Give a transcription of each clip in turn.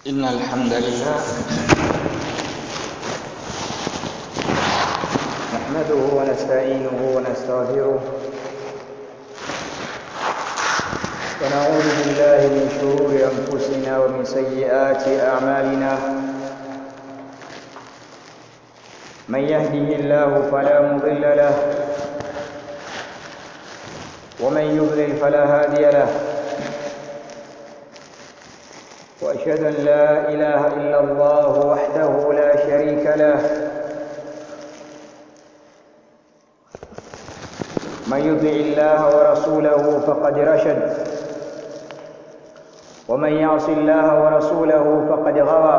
إن الحمد لله نحمده ونستعينه ونستغفره ونعوذ بالله من شرور أنفسنا ومن سيئات أعمالنا من يهده الله فلا مضل له ومن يضلل فلا هادي له وأشهد أن لا إله إلا الله وحده لا شريك له من يطع الله ورسوله فقد رشد ومن يعص الله ورسوله فقد غوى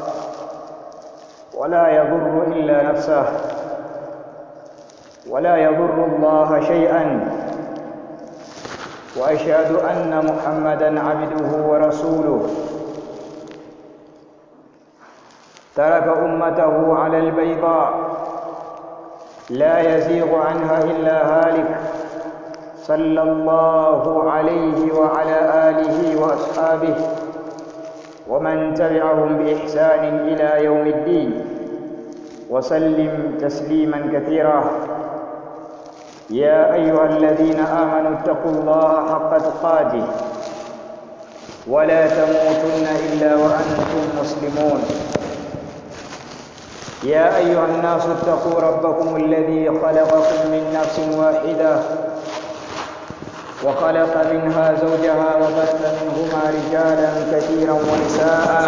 ولا يضر إلا نفسه ولا يضر الله شيئا وأشهد أن محمدًا عبده ورسوله ترك أمته على البيضاء لا يزيغ عنها إلا هالك صلى الله عليه وعلى آله وأصحابه ومن تبعهم بإحسان إلى يوم الدين وسلم تسليما كثيرا يا أيها الذين آمنوا اتقوا الله حق تقاته ولا تموتن إلا وأنتم مسلمون يا أيها الناس اتقوا ربكم الذي خلقكم من نفس واحدة وخلق منها زوجها وبث منهما رجالا كثيرا ونساء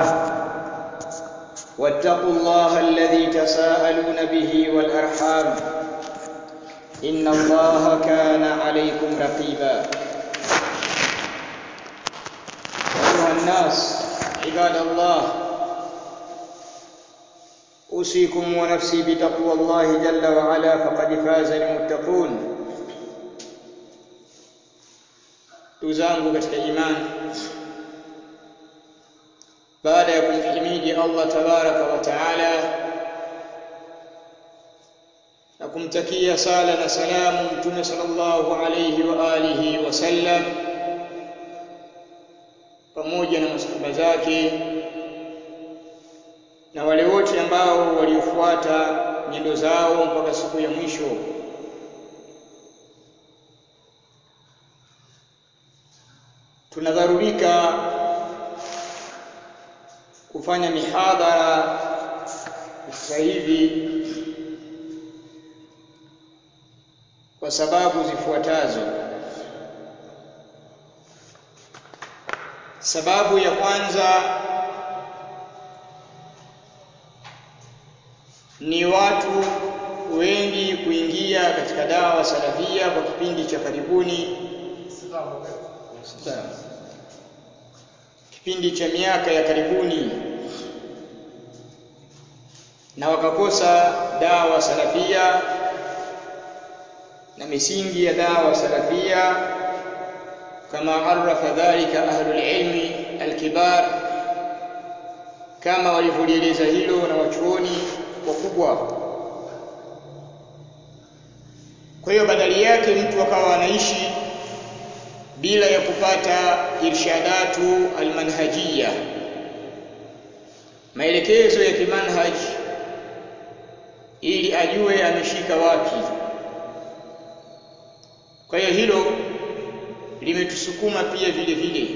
واتقوا الله الذي تساءلون به والأرحام إن الله كان عليكم رقيبا أيها الناس عباد الله أوصيكم ونفسي بتقوى الله جل وعلا فقد فاز المتقون. Tuzangu katika imani, baada ya kumhimidi Allah tabaraka wa taala na kumtakia sala na salamu Mtume sallallahu alayhi wa alihi wasallam pamoja na masahaba zake na wale wote ambao waliofuata nyendo zao mpaka siku ya mwisho. Tunadharurika kufanya mihadhara sasa hivi kwa sababu zifuatazo. Sababu ya kwanza ni watu wengi kuingia katika dawa salafia kwa kipindi cha karibuni, kipindi cha miaka ya karibuni, na wakakosa dawa salafia na misingi ya dawa salafia kama arafa dhalika ahlul ilmi alkibar, kama walivyoeleza hilo na wachuoni wakubwa. Kwa hiyo badali yake mtu akawa anaishi bila ya kupata irshadatu almanhajiyya, maelekezo ya kimanhaji, ili ajue ameshika wapi. Kwa hiyo hilo limetusukuma pia vile vile.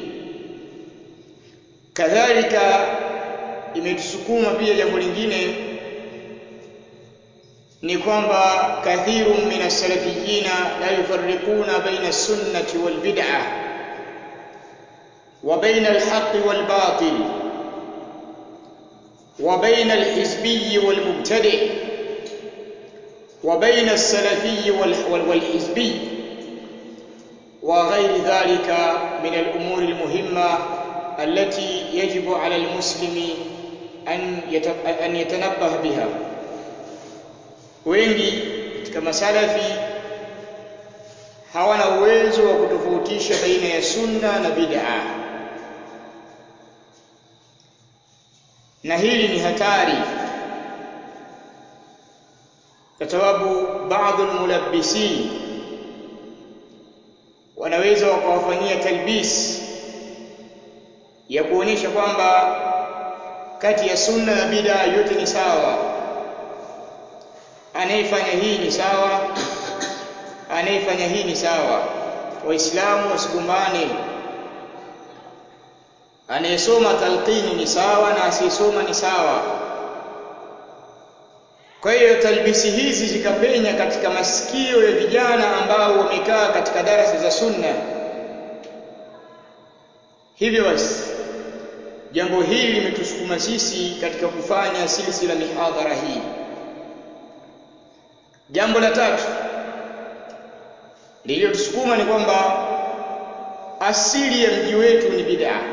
Kadhalika imetusukuma pia jambo lingine ni kwamba kathirun min as-salafiyina la yufarriquna baina as-sunnati wal bid'ah wa baina al-haqqi wal batil wa baina al-hizbi wal mubtadi' wa baina as-salafi wal hizbi wa ghayri dhalika min al-umuri al-muhimma allati yajibu 'ala al-muslimi an yatanabbaha biha. Wengi katika masalafi hawana uwezo wa kutofautisha baina ya sunna na bid'a, na hili ni hatari kwa sababu baadhi almulabbisin wanaweza wakawafanyia talbis ya kuonyesha kwamba kati ya sunna na bid'a yote ni sawa. Anayefanya hii ni sawa, anayefanya hii ni sawa. Waislamu wasikumbane. Anayesoma talqini ni sawa na asiyesoma ni sawa. Kwa hiyo talbisi hizi zikapenya katika masikio ya vijana ambao wamekaa katika darasa za sunna. Hivyo basi jambo hili limetusukuma sisi katika kufanya silsila mihadhara hii. Jambo la tatu lililotusukuma ni kwamba asili ya mji wetu ni bid'a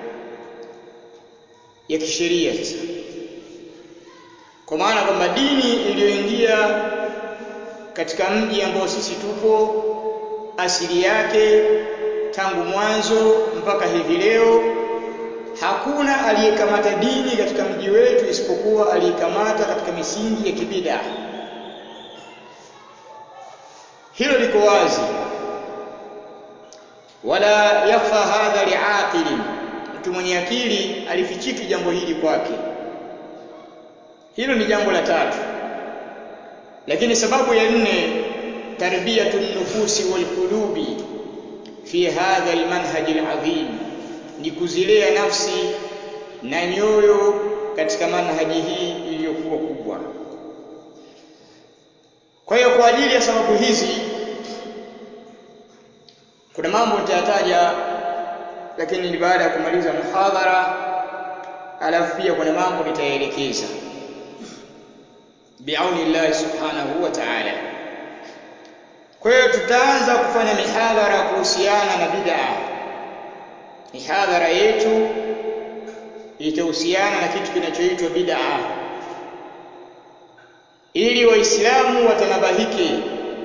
ya kisheria. Sasa kwa maana kwamba dini iliyoingia katika mji ambao sisi tupo, asili yake tangu mwanzo mpaka hivi leo, hakuna aliyekamata dini katika mji wetu isipokuwa aliyekamata katika misingi ya kibid'a. Hilo liko wazi, wala yakhfa hadha li'aqilin, mtu mwenye akili alifichiki jambo hili kwake. Hilo ni jambo la tatu. Lakini sababu ya nne, tarbiyatun nufusi wal qulubi fi hadha almanhaj alazim, ni kuzilea nafsi na nyoyo katika manhaji hii iliyokuwa kubwa. Kwa hiyo kwa ajili ya sababu hizi kuna mambo nitayataja, lakini ni baada ya kumaliza muhadhara, alafu pia kuna mambo nitayaelekeza biauni Allah subhanahu wa ta'ala. Kwa hiyo tutaanza kufanya mihadhara kuhusiana na bid'a. Mihadhara yetu itahusiana na kitu kinachoitwa bid'a, ili waislamu watanabahike.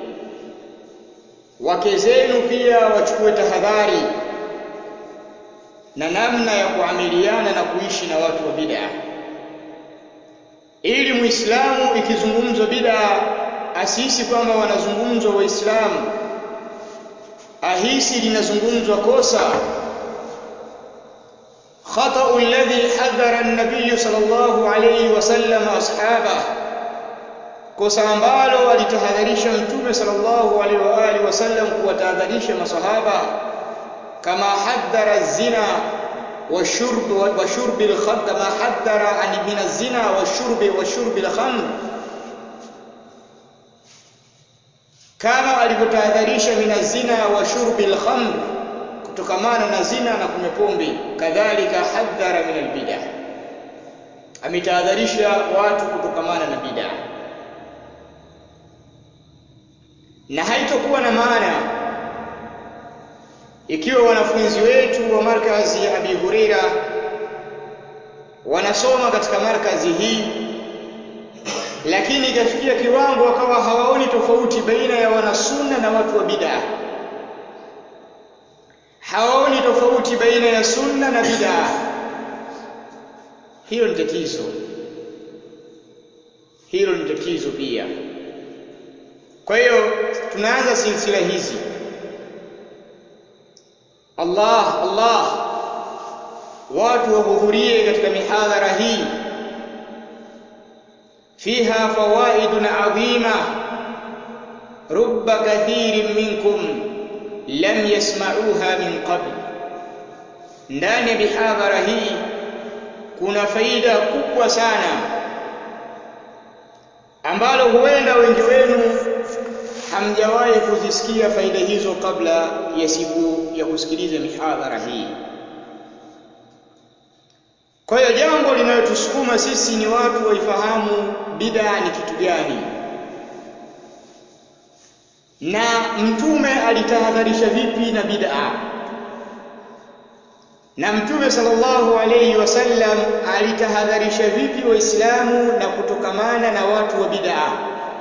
Wake zenu pia wachukue tahadhari na namna ya kuamiliana na kuishi na watu wa bid'a, ili muislamu ikizungumzwa bid'a asihisi kwamba wanazungumzwa waislamu, ahisi linazungumzwa kosa. Khata'u alladhi hadhara an-nabiy sallallahu alayhi wasallam ashabahu, kosa ambalo alitahadharisha mtume sallallahu alaihi wa alihi wasallam kuwatahadharisha masahaba, kama hadhara az-zina wa shurb al-khamr, kama hadhara an min az-zina wa shurb al-khamr, kama alivyotahadharisha min az-zina wa shurb al-khamr, kutokamana na zina na kunywa pombe. Kadhalika hadhara min al-bid'ah, ametahadharisha watu kutokamana na bid'ah. Na haitokuwa na maana ikiwa wanafunzi wetu wa markazi ya Abi Huraira wanasoma katika markazi hii, lakini ikafikia kiwango wakawa hawaoni tofauti baina ya wanasunna na watu wa bid'a, hawaoni tofauti baina ya sunna na bid'a. Hilo ni tatizo, hilo ni tatizo pia. Kwa hiyo tunaanza silsila hizi. Allah watu wahudhurie katika mihadhara hii, fiha fawaidun adhima rubba kathirin minkum lam yasma'uha min qabl. Ndani ya mihadhara hii kuna faida kubwa sana ambalo huenda wengi wenu hamjawahi kuzisikia faida hizo kabla ya siku ya kusikiliza mihadhara hii. Kwa hiyo jambo linalotusukuma sisi ni watu waifahamu bid'a ni kitu gani, na mtume alitahadharisha vipi na bid'a, na mtume sallallahu alayhi wasallam alitahadharisha vipi waislamu na kutokamana na watu wa bid'a.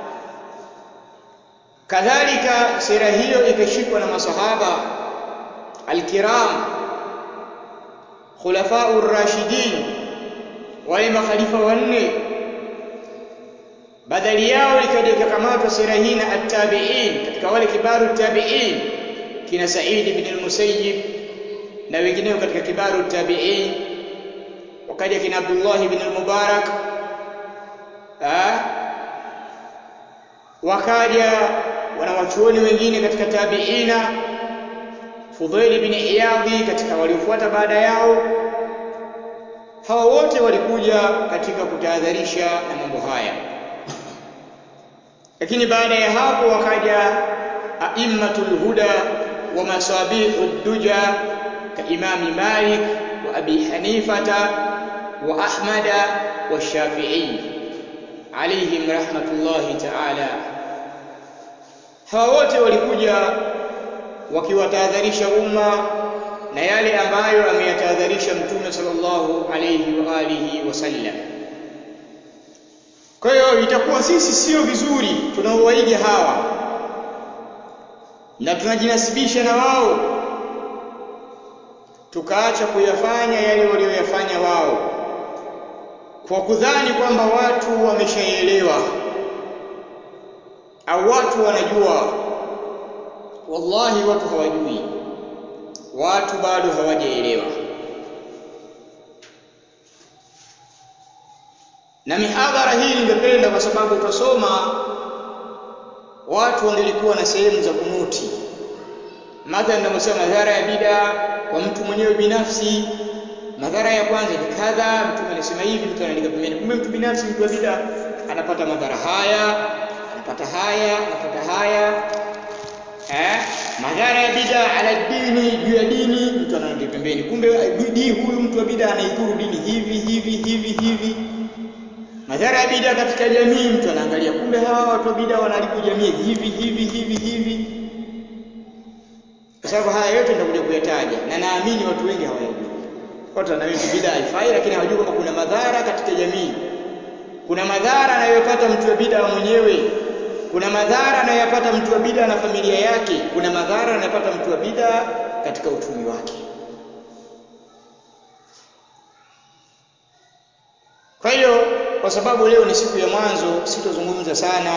Kadhalika sira hiyo ikashikwa na masahaba alkiram, khulafa'ur rashidin, wale makhalifa wanne. Badali yao ikakamatwa sira hii na at-tabi'in, katika wale kibaru tabi'in kina Sa'id ibn al-Musayyib na wengineo katika kibaru tabi'in. wakaja kina Abdullah ibn al-Mubarak, wakaja wanawachuoni wengine katika tabiina, Fudhail ibn Iyadhi katika waliofuata baada yao. Hawa wote walikuja katika kutahadharisha na mambo haya. Lakini baada ya hapo wakaja a'immatul huda wa masabihud duja ka Imam Malik wa Abi Hanifata wa Ahmada wa Shafi'i alayhim rahmatullahi ta'ala. Hawa wote walikuja wakiwatahadharisha umma na yale ambayo ameyatahadharisha Mtume sallallahu alayhi wa alihi wasallam. Kwa hiyo itakuwa sisi sio vizuri tunaowaiga hawa na tunajinasibisha na wao tukaacha kuyafanya yale walioyafanya wao kwa kudhani kwamba watu wameshaelewa au watu wanajua. Wallahi watu hawajui, watu bado hawajaelewa. Na mihadhara hii ningependa, kwa sababu utasoma watu wangelikuwa na sehemu za kunoti. Madhara ninavyosema madhara ya bid'a kwa mtu mwenyewe binafsi, madhara ya kwanza ni kadha, mtu anasema hivi, mtu anaandika pembeni. Kumbe mtu binafsi, mtu wa bid'a anapata madhara haya, anapata haya, anapata haya. Madhara ya bid'a ala dini, juu ya dini, mtu anaandika pembeni. Kumbe huyu mtu wa bid'a anaidhuru dini hivi. Madhara ya bid'a katika jamii, mtu anaangalia kumbe hawa watu wa bid'a wanaharibu jamii hivi. Kwa sababu haya yote nitakuja kuyataja na naamini watu wengi hawayajui. Watu wanaamini bid'a haifai, lakini hawajui kwamba kuna madhara katika jamii. Kuna madhara anayopata mtu wa bid'a mwenyewe. Kuna madhara anayopata mtu wa bid'a na familia yake. Kuna madhara anayopata mtu wa bid'a katika uchumi wake. Kwa hiyo, kwa sababu leo ni siku ya mwanzo, sitozungumza sana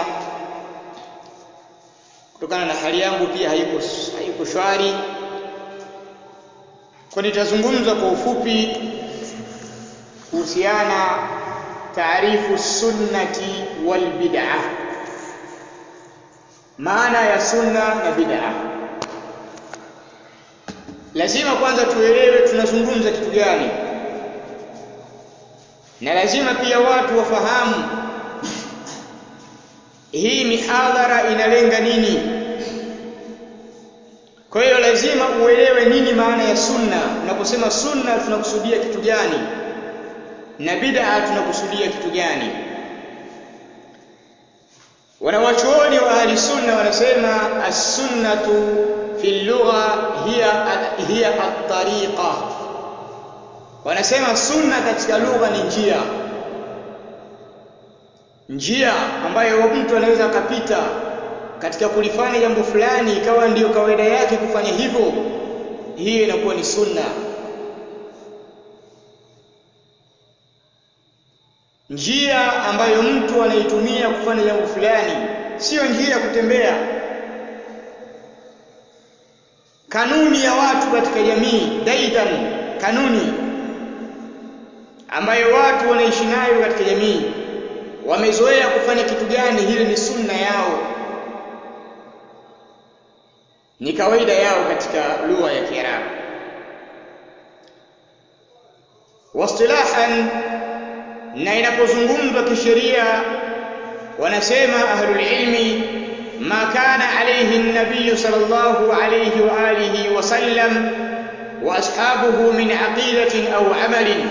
kutokana na hali yangu pia haiko shwari. Kwa nitazungumza kwa ufupi kuhusiana taarifu sunnati wal bid'ah, maana ya sunna na bid'ah. Lazima kwanza tuelewe tunazungumza kitu gani, na lazima pia watu wafahamu hii mihadhara inalenga nini. Kwa hiyo lazima uelewe nini maana ya sunna. Tunaposema sunna tunakusudia kitu gani, na bid'a tunakusudia kitu gani. Wanawachuoni wa ahli sunna wanasema as-sunnatu fil lugha hiya at-tariqa. Wanasema sunna katika lugha ni njia ambayo mtu anaweza akapita katika kulifanya jambo fulani, ikawa ndiyo kawaida yake kufanya hivyo. Hiyo inakuwa ni sunna. Njia ambayo mtu anaitumia kufanya jambo fulani, sio njia ya kutembea. Kanuni ya watu katika jamii, daidan, kanuni ambayo watu wanaishi nayo katika jamii, wamezoea kufanya kitu gani, hili ni sunna yao, ni kawaida yao katika lugha ya Kiarabu. Wastilahan, na inapozungumzwa kisheria, wanasema ahlul ilmi ma kana alayhi an-nabiy sallallahu alayhi wa alihi wa sallam wa ashabuhu min aqidatin au amalin.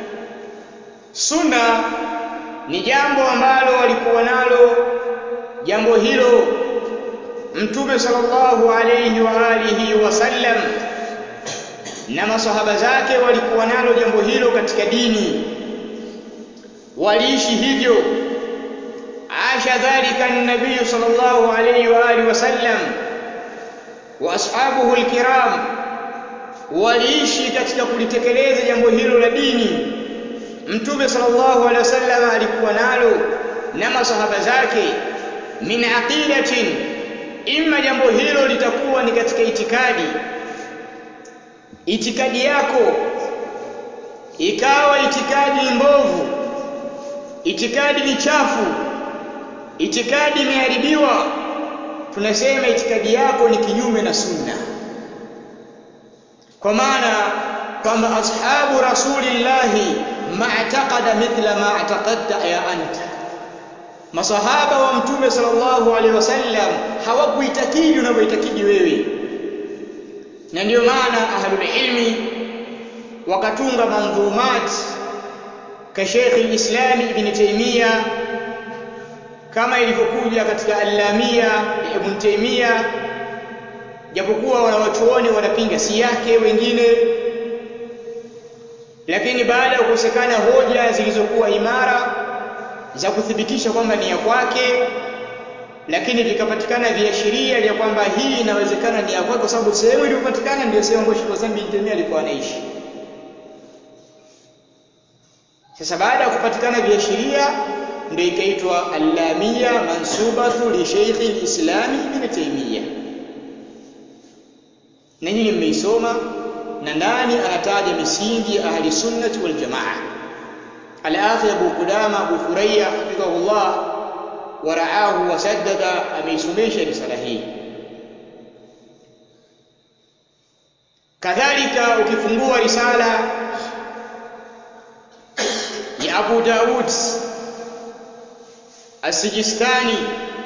Sunna ni jambo ambalo walikuwa nalo jambo hilo Mtume sallallahu alayhi wa alihi wasallam na masahaba zake, walikuwa nalo jambo hilo katika dini, waliishi hivyo. Asha dhalika an-nabiy sallallahu alayhi wa alihi wasallam wa ashabuhu al-kiram, waliishi katika kulitekeleza jambo hilo la dini. Mtume sallallahu alaihi wasallam alikuwa nalo na masahaba zake. Min aqidatin, imma jambo hilo litakuwa ni katika itikadi yako ikawa itikadi ni mbovu, itikadi ni chafu, itikadi imeharibiwa, tunasema itikadi yako ni kinyume na sunna. Kwa maana kwamba ashabu rasulillahi ma'taqada mithla ma i'taqadta ya anta, masahaba wa mtume sallallahu alaihi wasallam hawakuitakidi unavyoitakidi wewe. Na ndio maana ahlul ilmi wakatunga mandhumat ka Sheikh al-Islam Ibn Taymiyyah, kama ilivyokuja katika Al-Lamia Ibn Taymiyyah, japokuwa wanawachuoni wanapinga si yake wengine, lakini baada ya kukosekana hoja zilizokuwa imara za kuthibitisha kwamba ni ya kwake, lakini vikapatikana viashiria vya kwamba hii inawezekana ni ya kwake, kwa sababu sehemu iliyopatikana ndio sehemu ambayo Sheikh Islam Ibn Taymiyyah alikuwa anaishi. Sasa baada ya kupatikana viashiria ndio ikaitwa Al-Lamia mansubatu li Sheikh al-Islam Ibn Taymiyyah, na nyinyi mmeisoma, na ndani anataja misingi ya ahli sunnati wal jamaa. Al-Akhi Abu Qudama Abu Thuraya hafidhahullah wa ra'ahu wa saddada ameisomesha risala hii. Kadhalika ukifungua risala ya Abu Daud As-Sijistani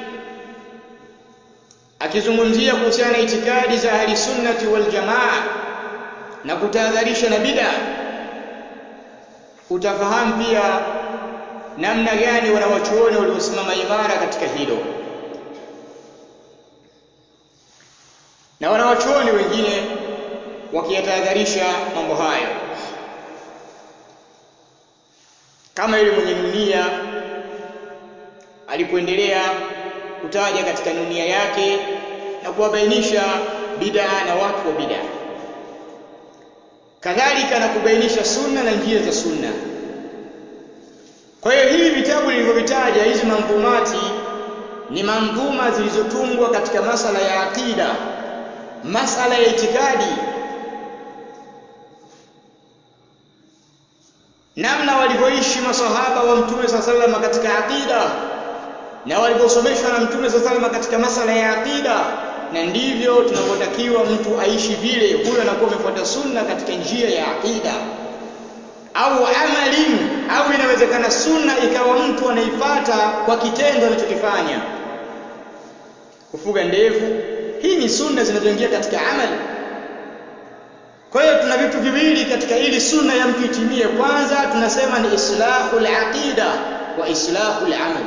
akizungumzia kuhusiana na itikadi za ahli sunnati wal jamaa na kutahadharisha na bid'a, utafahamu pia namna gani wanawachuoni waliosimama imara katika hilo. Na wanawachuoni wengine wakiyatahadharisha mambo hayo, kama yule mwenye nunia alipoendelea kutaja katika nunia yake na kuwabainisha bid'a na watu wa bid'a, kadhalika na kubainisha sunna na njia za sunna. Kwa hiyo hivi vitabu nilivyovitaja, hizi mandhumati ni mandhuma zilizotungwa katika masala ya aqida, masala ya itikadi, namna walivyoishi masahaba wa mtume sallallahu alaihi wasallam katika aqida na walivyosomeshwa na mtume sallallahu alaihi wasallam katika masala ya aqida, na ndivyo tunavyotakiwa mtu aishi vile. Huyo anakuwa amefuata sunna katika njia ya aqida au amalin, au inawezekana sunna ikawa mtu anaifata kwa kitendo anachokifanya. Kufuga ndevu, hii ni sunna zinazoingia katika amali. Kwa hiyo tuna vitu viwili katika ili sunna ya mtu itimie. Kwanza tunasema ni islahul aqida wa islahul amal.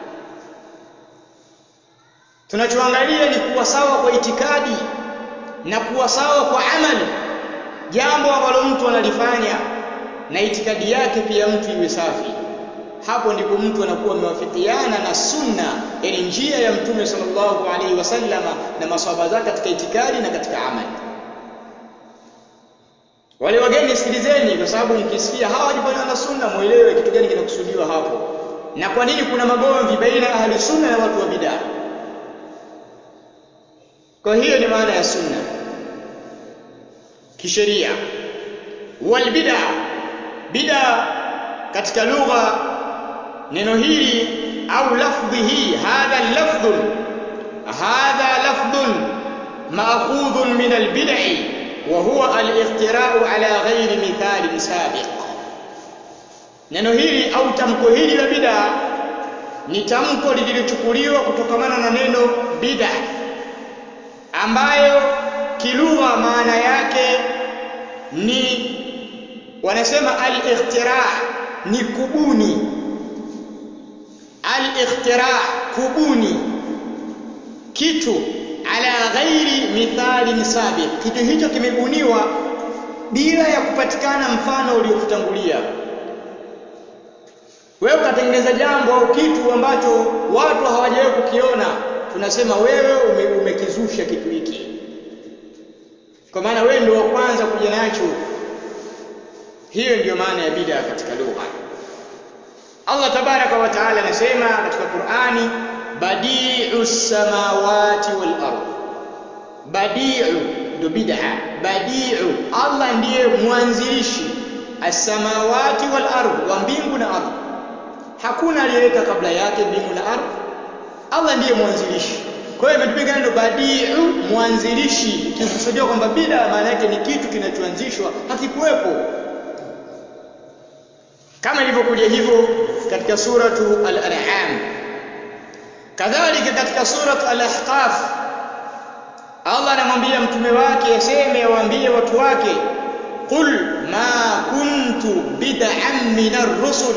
Tunachoangalia ni kuwa sawa kwa itikadi na kuwa sawa kwa amali, jambo ambalo mtu analifanya na itikadi yake pia mtu iwe safi. Hapo ndipo mtu anakuwa amewafikiana na sunna, yani njia ya mtume sallallahu alaihi wasallama na maswahaba zake katika itikadi na katika amali. Wale wageni sikilizeni, kwa sababu mkisikia hawa wajifanya na sunna muelewe kitu gani kinakusudiwa hapo, na kwa nini kuna magomvi baina ya ahli sunna na watu wa bid'a. Kwa hiyo ni maana ya sunna kisheria. Wal bid'a katika lugha, neno hili au lafdhi hii, hadha lafdhun ma'khudhun min al-bid'i wa huwa al-ikhtira'u ala ghairi mithalin sabiq. Neno hili au tamko hili la bid'a ni tamko lililochukuliwa kutokamana na neno bid'a, ambayo kilugha maana yake ni, wanasema al-ikhtira' ni kubuni. Al-ikhtira' kubuni kitu ala ghairi mithalin sabiq, kitu hicho kimebuniwa bila ya kupatikana mfano uliokutangulia. Wewe ukatengeneza jambo au kitu ambacho watu hawajawahi kukiona, tunasema wewe umekizusha kitu hiki, kwa maana wewe ndio wa kwanza kuja nacho. Hiyo ndiyo maana ya bid'a katika lugha. Allah tabaraka wa taala anasema katika Qur'ani, badi'us samawati wal ardh. Badi'u ndio bid'a. Badi'u, Allah ndiye mwanzilishi as-samawati wal ardh, wa mbingu na ardhi. Hakuna aliyeweka kabla yake mbingu na ardhi. Allah ndiye mwanzilishi. Kwa hiyo imetumika neno badi'u, mwanzilishi, ikikusudiwa kwamba bid'a maana yake ni kitu kinachoanzishwa hakikuwepo, kama ilivyokuja hivyo katika suratu al-an'am. Kadhalika katika suratu al-ahqaf Allah anamwambia mtume wake aseme, awaambie watu wake, qul ma kuntu bid'an minar rusul.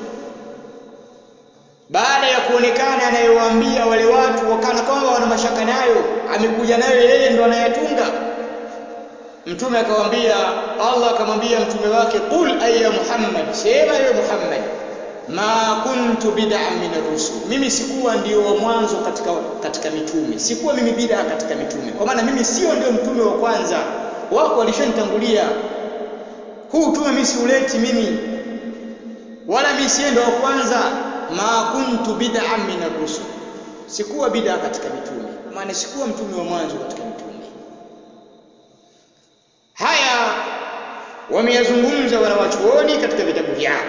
Baada ya kuonekana anayewaambia wale watu wakana kwamba wana mashaka nayo, amekuja nayo yeye ndo anayatunga. Mtume akamwambia, Allah akamwambia mtume wake, qul ayya Muhammad, sema ewe Muhammad, ma kuntu bid'an minar rusul, mimi sikuwa ndio wa mwanzo katika mitume, sikuwa mimi bid'a katika mitume, kwa maana mimi sio ndio mtume wa kwanza, wako walishanitangulia. Huu mtume mimi siuleti mimi, wala mimi si ndio wa kwanza. Ma kuntu bid'an minar rusul, sikuwa bid'a katika mitume, maana sikuwa mtume wa mwanzo katika mitume. Haya wameyazungumza wanawachuoni katika vitabu vyao.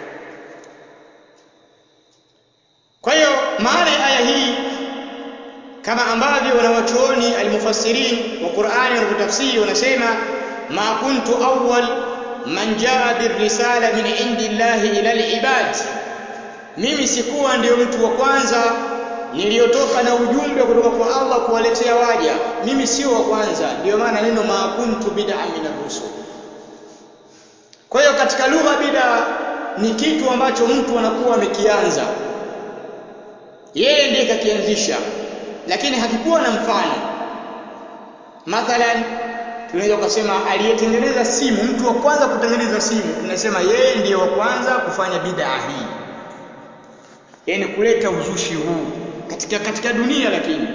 Kwa hiyo maana ya aya hii, kama ambavyo wanawachuoni almufassirin wa Qur'ani wanavyotafsiri, wanasema ma kuntu awwal man jaa birrisala min indillahi ila alibad, mimi sikuwa ndio mtu wa kwanza niliyotoka na ujumbe kutoka kwa Allah kuwaletea waja, mimi sio wa kwanza. Ndio maana neno ma kuntu bid'an minar rusul. Kwa hiyo katika lugha bid'a ni kitu ambacho mtu anakuwa amekianza, yeye ndiye kakianzisha, lakini hakikuwa na mfano. Mathalan tunaweza kusema aliyetengeneza simu, mtu wa kwanza kutengeneza simu, tunasema yeye ndiye wa kwanza kufanya bid'a hii, yani kuleta uzushi huu katika dunia. Lakini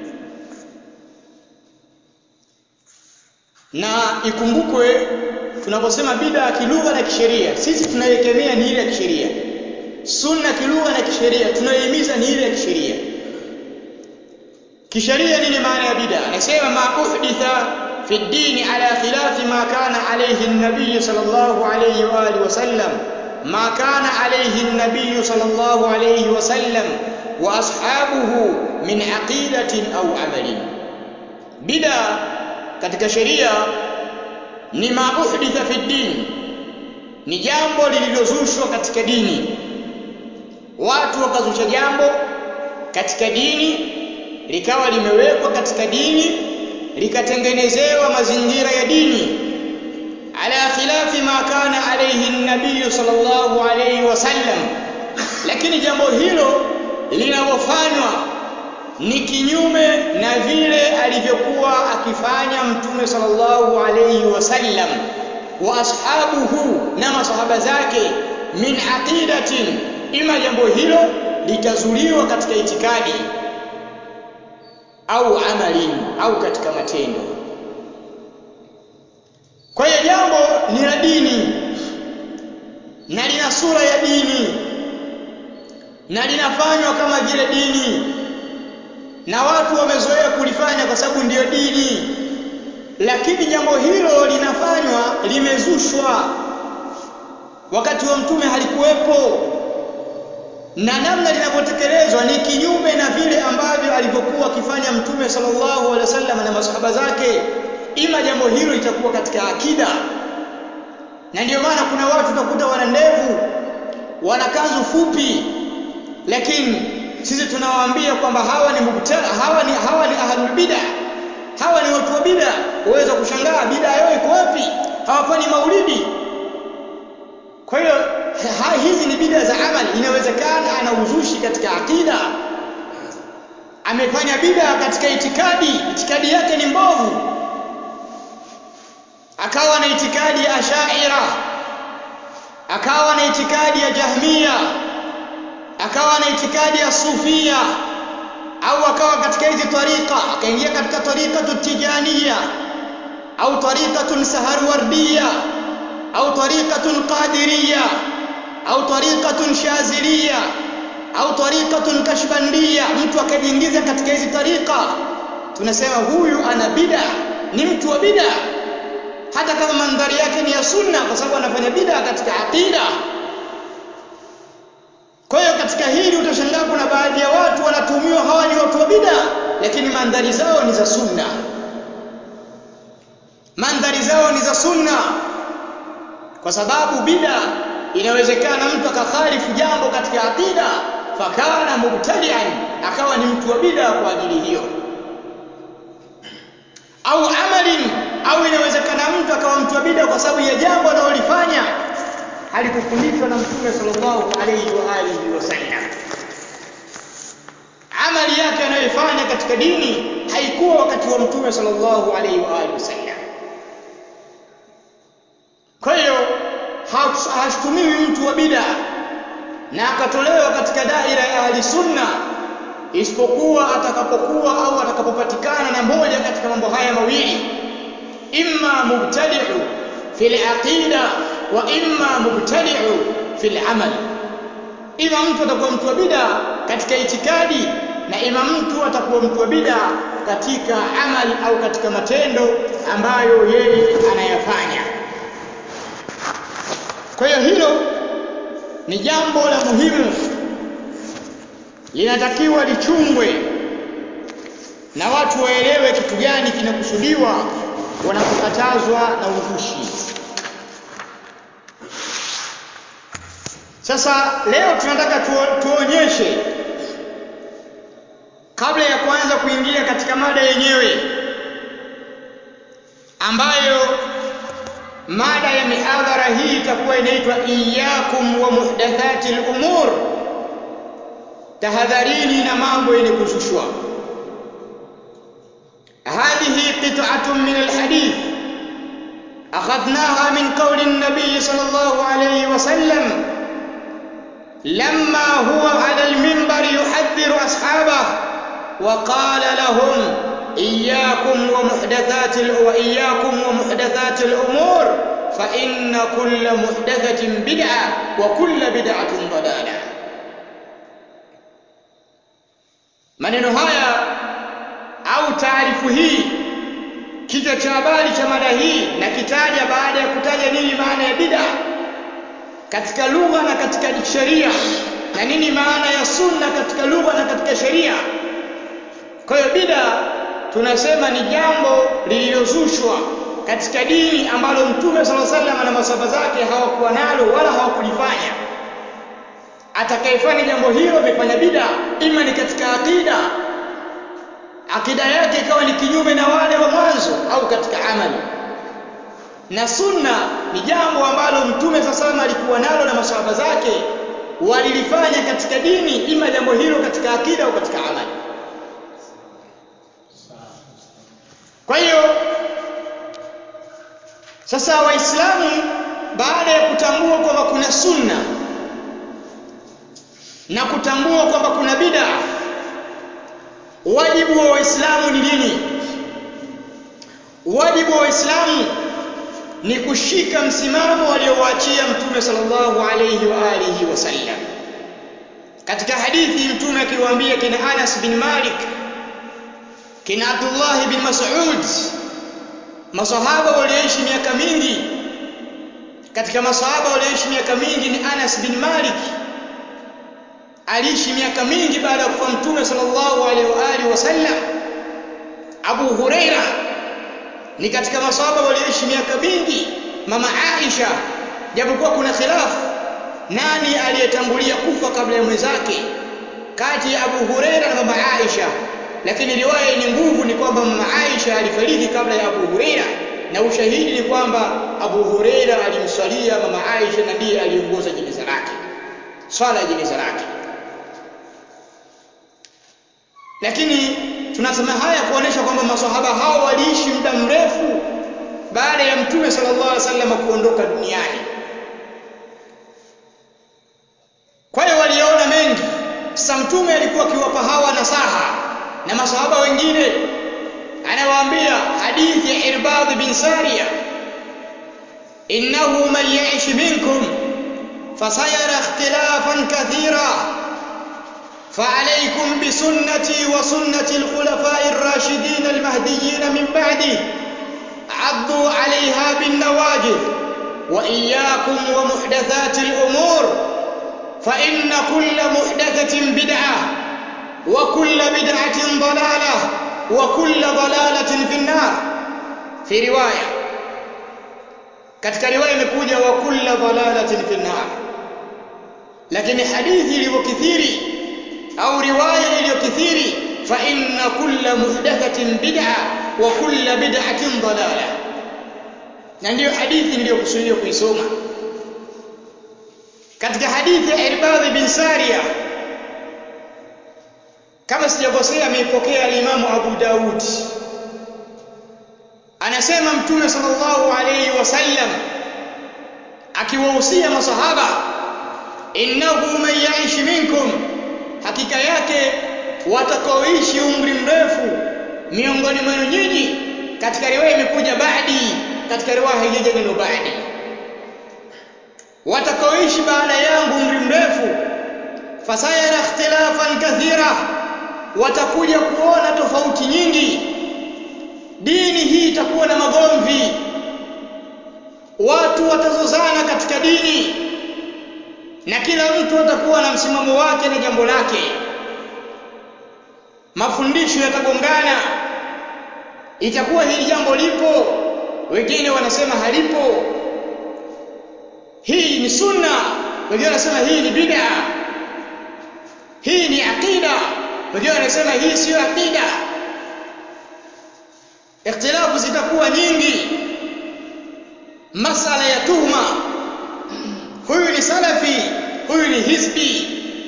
na ikumbukwe, tunaposema bid'a kilugha na kisheria, sisi tunayegemea ni ile ya kisheria. Sunna kilugha na kisheria tunayohimiza ni ile ya kisheria. Kisheria nini maana ya bid'a? Anasema ma uhditha fi ad-din ala khilafi ma kana alayhi an-nabiy sallallahu alayhi wa alihi wasallam, ma kana alayhi an-nabiy sallallahu alayhi wasallam wa ashabuhu min aqidatin au amalin. Bid'a katika sheria ni ma uhditha fi ad-din, ni jambo lililozushwa katika dini. Watu wakazusha jambo katika dini, likawa limewekwa katika dini, likatengenezewa mazingira ya dini, ala khilafi ma kana alayhi an-nabiy sallallahu alayhi wasallam, lakini jambo hilo linapofanywa ni kinyume na vile alivyokuwa akifanya mtume sallallahu alayhi wasallam, wa ashabuhu, na masahaba zake, min aqidatin, ima jambo hilo litazuliwa katika itikadi au amalin, au katika matendo. Kwa hiyo jambo ni la dini na lina sura ya dini na linafanywa kama vile dini, na watu wamezoea kulifanya kwa sababu ndiyo dini, lakini jambo hilo linafanywa, limezushwa, wakati wa mtume halikuwepo, na namna linavyotekelezwa ni kinyume na vile ambavyo alivyokuwa akifanya mtume sallallahu alaihi wasallam na masahaba zake. Ima jambo hilo litakuwa katika akida, na ndio maana kuna watu utakuta wana ndevu, wana kanzu fupi, lakini sisi tunawaambia kwamba hawa ni ahlul bid'ah, hawa ni watu wa bid'ah. Uweza kushangaa bid'ah yao iko wapi? Hawafanyi maulidi. Kwa hiyo hizi ni bid'a za amali. Inawezekana ana uzushi katika akida, amefanya bid'a katika itikadi yake ni mbovu, akawa na itikadi ya Ash'ira, akawa na itikadi ya Jahmiya, akawa na itikadi ya Sufia, au akawa katika hizi tariqa, akaingia katika tariqatu Tijaniya au tariqatu Saharwardiya au tariqatu Qadiriya au tariqatu Shaziliya au tariqatu Kashbandiya, mtu akajiingiza katika hizi tariqa, tunasema huyu ana bid'a, ni mtu wa bid'a. hata kama mandhari yake ni ya sunna, kwa sababu anafanya bid'a katika aqida. Kwa hiyo katika hili utashangaa kuna baadhi ya watu wanatuhumiwa hawa ni watu wa bid'a, lakini mandhari zao ni za sunna. Mandhari zao ni za sunna, kwa sababu bid'a inawezekana mtu akakhalifu jambo katika aqida, fakana mubtadi'an, akawa ni mtu wa bid'a kwa ajili hiyo, au amalin, au inawezekana mtu akawa mtu wa bid'a kwa sababu ya jambo analolifanya halikufundishwa na Mtume sallallahu alayhi wa alihi wasallam. Amali yake anayoifanya katika dini haikuwa wakati wa Mtume sallallahu alayhi wa alihi wasallam. Kwa hiyo hashtumiwi mtu wa bid'a na akatolewa katika daira ya ahli sunna, isipokuwa atakapokuwa au atakapopatikana na moja katika mambo haya mawili, imma mubtadi'u fil aqida wa imma mubtadi'u fil amal. Ima mtu atakuwa mtu wa bid'a katika itikadi, na ima mtu atakuwa mtu wa bid'a katika amali au katika matendo ambayo yeye anayafanya. Kwa hiyo hilo ni jambo la muhimu, linatakiwa lichungwe na watu waelewe kitu gani kinakusudiwa wanapokatazwa na uzushi. Sasa leo tunataka tuonyeshe, kabla ya kuanza kuingia katika mada yenyewe, ambayo mada ya mihadhara hii itakuwa inaitwa iyyakum wa muhdathatil umur, tahadharini na mambo yenye kuzushwa. Hadhihi qit'atun min alhadith akhadnaha min qawli an-nabiy sallallahu alayhi wa sallam lamma huwa ala al-minbar yuhadhdhiru ashabahu wa qala lahum iyyakum wa muhdathatil umur fa inna kulla muhdathatin bid'ah wa kulla bid'atin dalalah. Maneno haya au taarifu hii, kichwa cha habari cha mada hii na kitaja baada ya kutaja nini maana ya bid'a katika lugha na katika sheria, na nini maana ya sunna katika lugha na katika sheria. Kwa hiyo bid'a tunasema ni jambo lililozushwa katika dini ambalo Mtume sallallahu alaihi wasallam na masahaba zake hawakuwa nalo wala hawakulifanya. Atakayefanya jambo hilo amefanya bid'a, ima ni katika akida yake ikawa ni kinyume na wale wa mwanzo, au katika amali. Na sunna ni jambo ambalo Mtume sasa alikuwa nalo na masahaba zake walilifanya katika dini, ima jambo hilo katika akida au katika amali. Kwa hiyo sasa Waislamu baada ya kutambua kwamba kuna sunna na kutambua kwamba kuna bid'a, wajibu wa Waislamu ni nini? Wajibu wa Waislamu ni kushika msimamo aliowaachia Mtume sallallahu alayhi wa alihi wasallam. Katika hadithi Mtume akiwaambia kina Anas bin Malik, kina Abdullah bin Mas'ud, masahaba walioishi miaka mingi, katika masahaba walioishi miaka mingi ni Anas bin Malik, aliishi miaka mingi baada ya kufa Mtume sallallahu alaihi wa alihi wasallam. Abu Huraira ni katika masahaba walioishi miaka mingi. Mama Aisha, japokuwa kuna khilafu nani aliyetangulia kufa kabla ya mwenzake kati ya Abu Huraira na Mama Aisha, lakini riwaya yenye nguvu ni kwamba Mama Aisha alifariki kabla ya Abu Huraira, na ushahidi ni kwamba Abu Huraira alimswalia Mama Aisha na ndiye aliongoza jeneza lake, swala ya jeneza lake. Lakini tunasema haya kuonesha kwamba maswahaba hao waliishi muda mrefu baada ya Mtume sallallahu alaihi wasallam kuondoka duniani. Kwa hiyo waliona mengi. Sasa Mtume alikuwa akiwapa hawa nasaha, na maswahaba wengine anawaambia hadithi ya Irbad bin Sariya, innahu man ya'ish minkum fasayara ikhtilafan kathira فعليكم بسنتي وسنة الخلفاء الراشدين المهديين من بعدي 'addu 'alayha bin nawajidh wa iyyakum wa muhdathatil umur fa inna kulla muhdathatin bid'ah wa kulla bid'atin dalalah wa kulla dalalatin fin nar. Fi riwaya, katika riwaya imekuja wa kulla dalalatin fin nar, lakini hadithi iliyokithiri au riwaya iliyokithiri fa inna kulla muhdathatin bid'ah wa kulla bid'atin dalalah, na ndiyo hadithi niliyokusudia kuisoma. Katika hadithi ya Irbadh bin Sariya, kama sijakosea, ameipokea al-Imam Abu Daud, anasema Mtume sallallahu alayhi wasallam akiwahusia masahaba, innahu man ya'ish minkum, hakika yake watakaoishi umri mrefu miongoni mwenu nyinyi. Katika riwaya imekuja baadi, katika riwaya haijaja neno baadi. Watakaoishi baada yangu umri mrefu, fasayara ikhtilafan kathira, watakuja kuona tofauti nyingi. Dini hii itakuwa na magomvi, watu watazozana katika dini, na kila mtu atakuwa na msimamo wake na jambo lake. Mafundisho yatagongana, itakuwa hili jambo lipo, wengine wanasema halipo. Hii ni sunna, wengine wanasema hii ni bid'a. Hii ni aqida, wengine wanasema hii sio aqida. Ikhtilafu zitakuwa nyingi. Masala ya tuhma, huyu ni salafi, huyu ni hizbi.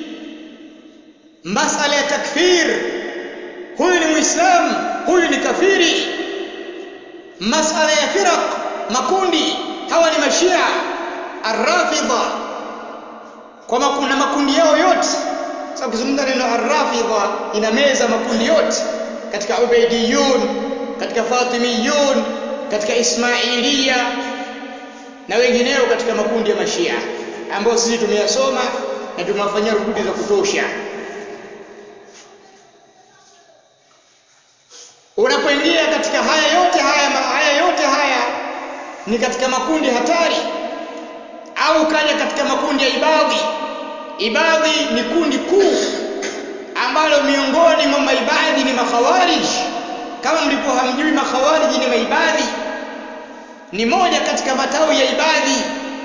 Masala ya takfir, huyu ni muislamu, huyu ni kafiri. Masala ya firaq, makundi, hawa ni mashia, ar-rafidha, kwa makundi yao yote. Sababu kuzungumza neno ar-rafidha inameza makundi yote, katika ubaidiyun, katika fatimiyun, katika ismailiya na wengineo katika makundi ya mashia ambao sisi tumeyasoma na tumewafanyia rududi za kutosha. Unapoingia katika haya yote haya ni katika makundi hatari, au kaja katika makundi ya ibadhi. Ibadhi ni kundi kuu ambalo miongoni mwa maibadhi ni makhawarij. Kama mlikuwa hamjui, makhawarij ni maibadhi, ni moja katika matawi ya ibadhi.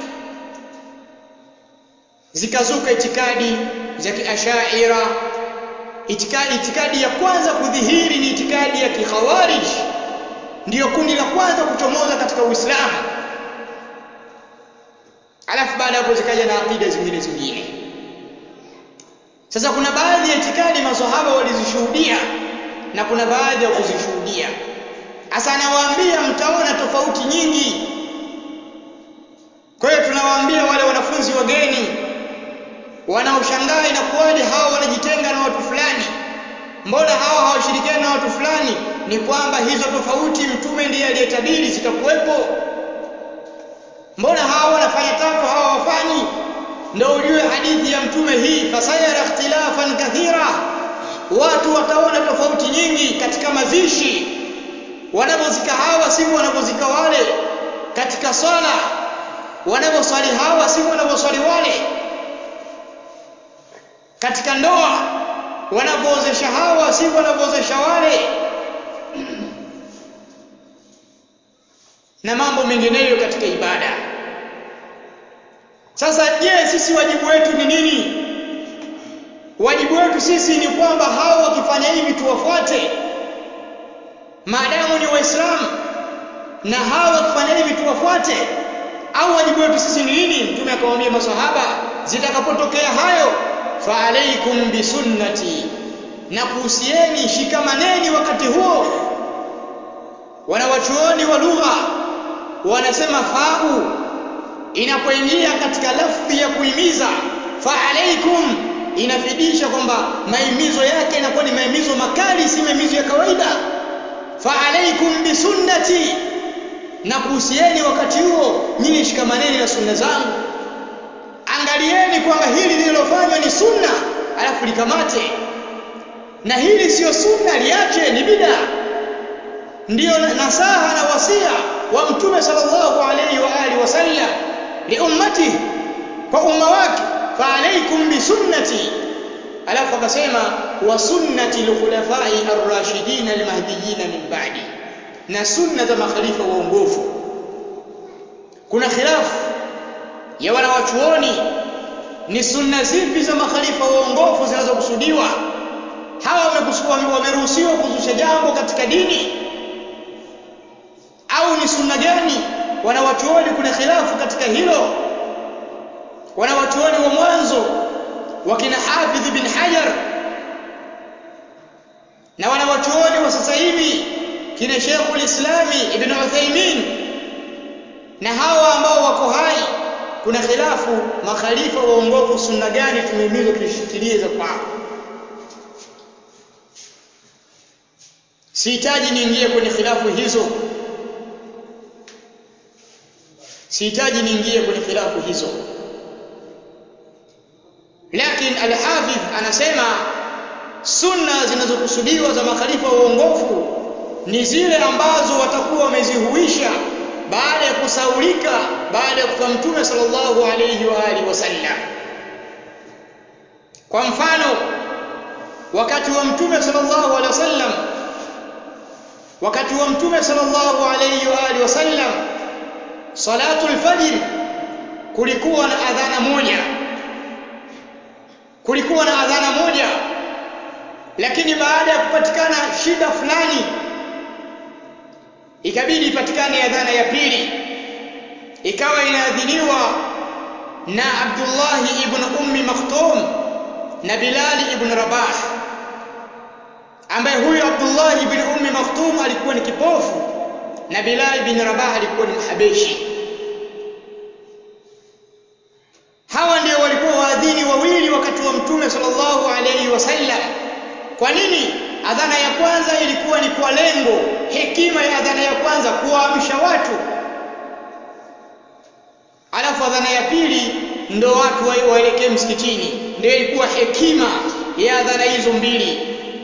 Zikazuka itikadi za kiashaira. Itikadi ya kwanza kudhihiri ni itikadi ya kikhawarij, ndiyo kundi la kwanza kuchomoza katika Uislamu. Alafu baada hapo zikaja na akida zingine. Sasa kuna baadhi ya itikadi maswahaba walizishuhudia na kuna baadhi ya kuzishuhudia. Hasa anawaambia mtaona tofauti nyingi. Kwa hiyo tunawaambia wale wanafunzi wageni wanaoshangaa inakuwaje hawa wanajitenga na watu fulani, mbona hawa hawashirikiani na watu fulani, ni kwamba hizo tofauti Mtume ndiye aliyetabiri zitakuwepo. Mbona hawa wanafanya tatu, hawa wafanyi? Ndio ujue hadithi ya Mtume hii, fasayara ikhtilafan kathira, watu wataona tofauti nyingi katika mazishi, wanapozika hawa sivyo wanapozika wale, katika swala wanaposwali hawa sivyo wanaposwali wale, katika ndoa wanapoozesha hawa sivyo wanapoozesha wale, na mambo mengineyo katika ibada. Sasa je, sisi wajibu wetu ni nini? Wajibu wetu sisi ni kwamba hao wakifanya hivi tuwafuate, maadamu ni Waislamu, na hao wakifanya hivi tuwafuate. Au wajibu wetu sisi ni nini? Mtume akamwambia maswahaba, zitakapotokea hayo, fa alaikum bisunnati, na kuhusieni, shikamaneni wakati huo. Wanawachuoni wa lugha wanasema fa'u inapoingia katika lafzi ya kuhimiza, fa alaikum, inafidisha kwamba maimizo yake inakuwa ni maimizo makali, si maimizo ya kawaida. Fa alaikum bisunnati, na kuhusieni wakati huo nyinyi shikamaneni na sunna zangu. Angalieni kwamba hili lililofanywa ni sunna, alafu likamate, na hili sio sunna liache, ni bid'a. Ndiyo nasaha na wasia wa mtume sallallahu alayhi wa alihi wasallam li ummati, kwa umma wake, fa alaykum bi sunnati, alafu akasema wa sunnati al-khulafai ar-rashidin al-mahdiyyin min ba'di, na sunna za makhalifa waongofu. Kuna khilafu ya wanawachuoni ni sunna zipi za makhalifa waongofu zinazokusudiwa. Hawa wameruhusiwa kuzusha jambo katika dini au ni sunna gani? Wanawachuoni kuna khilafu katika hilo. Wanawachuoni wa mwanzo wakina Hafidh bin Hajar na wanawachuoni wa sasa hivi kina Sheikhul Islami Ibn Uthaymeen na hawa ambao wako hai, kuna khilafu makhalifa waongofu sunna gani tumehimizwa tushikilie za kwao. Sihitaji niingie kwenye khilafu hizo, sihitaji niingie kwenye khilafu hizo, lakini al-Hafidh anasema sunna zinazokusudiwa za makhalifa waongofu ni zile ambazo watakuwa wamezihuisha baada ya kusaulika, baada ya kufa mtume sallallahu alayhi wa alihi wasallam. Kwa mfano, wakati wa mtume sallallahu alayhi wasallam, wakati wa mtume sallallahu alayhi wa alihi wasallam, salatul fajr kulikuwa na adhana moja, kulikuwa na adhana moja, lakini baada ya kupatikana shida fulani ikabidi ipatikane adhana ya pili, ikawa inaadhiniwa na Abdullah ibn Ummi Maktum na Bilal ibn Rabah, ambaye huyo Abdullah ibn Ummi Maktum alikuwa ni kipofu na Bilal ibn Rabah alikuwa ni Mhabeshi. Hawa ndio walikuwa waadhini wawili wakati wa mtume sallallahu alayhi wasallam. Kwa nini? Adhana ya kwanza ilikuwa ni kwa lengo, hekima ya adhana ya kwanza kuwaamsha watu, alafu adhana ya pili ndo watu waelekee msikitini. Ndio ilikuwa hekima ya adhana hizo mbili.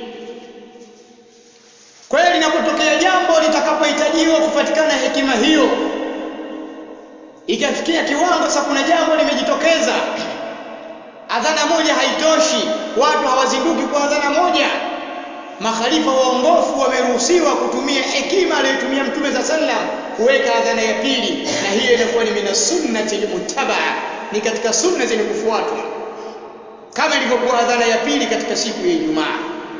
Kwa hiyo linapotokea jambo litakapohitajiwa kupatikana hekima hiyo, ikafikia kiwango sasa kuna jambo limejitokeza, adhana moja haitoshi, watu hawazinduki kwa adhana moja, makhalifa waongofu wameruhusiwa kutumia hekima aliyotumia mtume za sallam kuweka adhana ya pili, na hiyo inakuwa ni minas sunnati almuttabaa, ni katika sunna zenye kufuatwa, kama ilivyokuwa adhana ya pili katika siku ya Ijumaa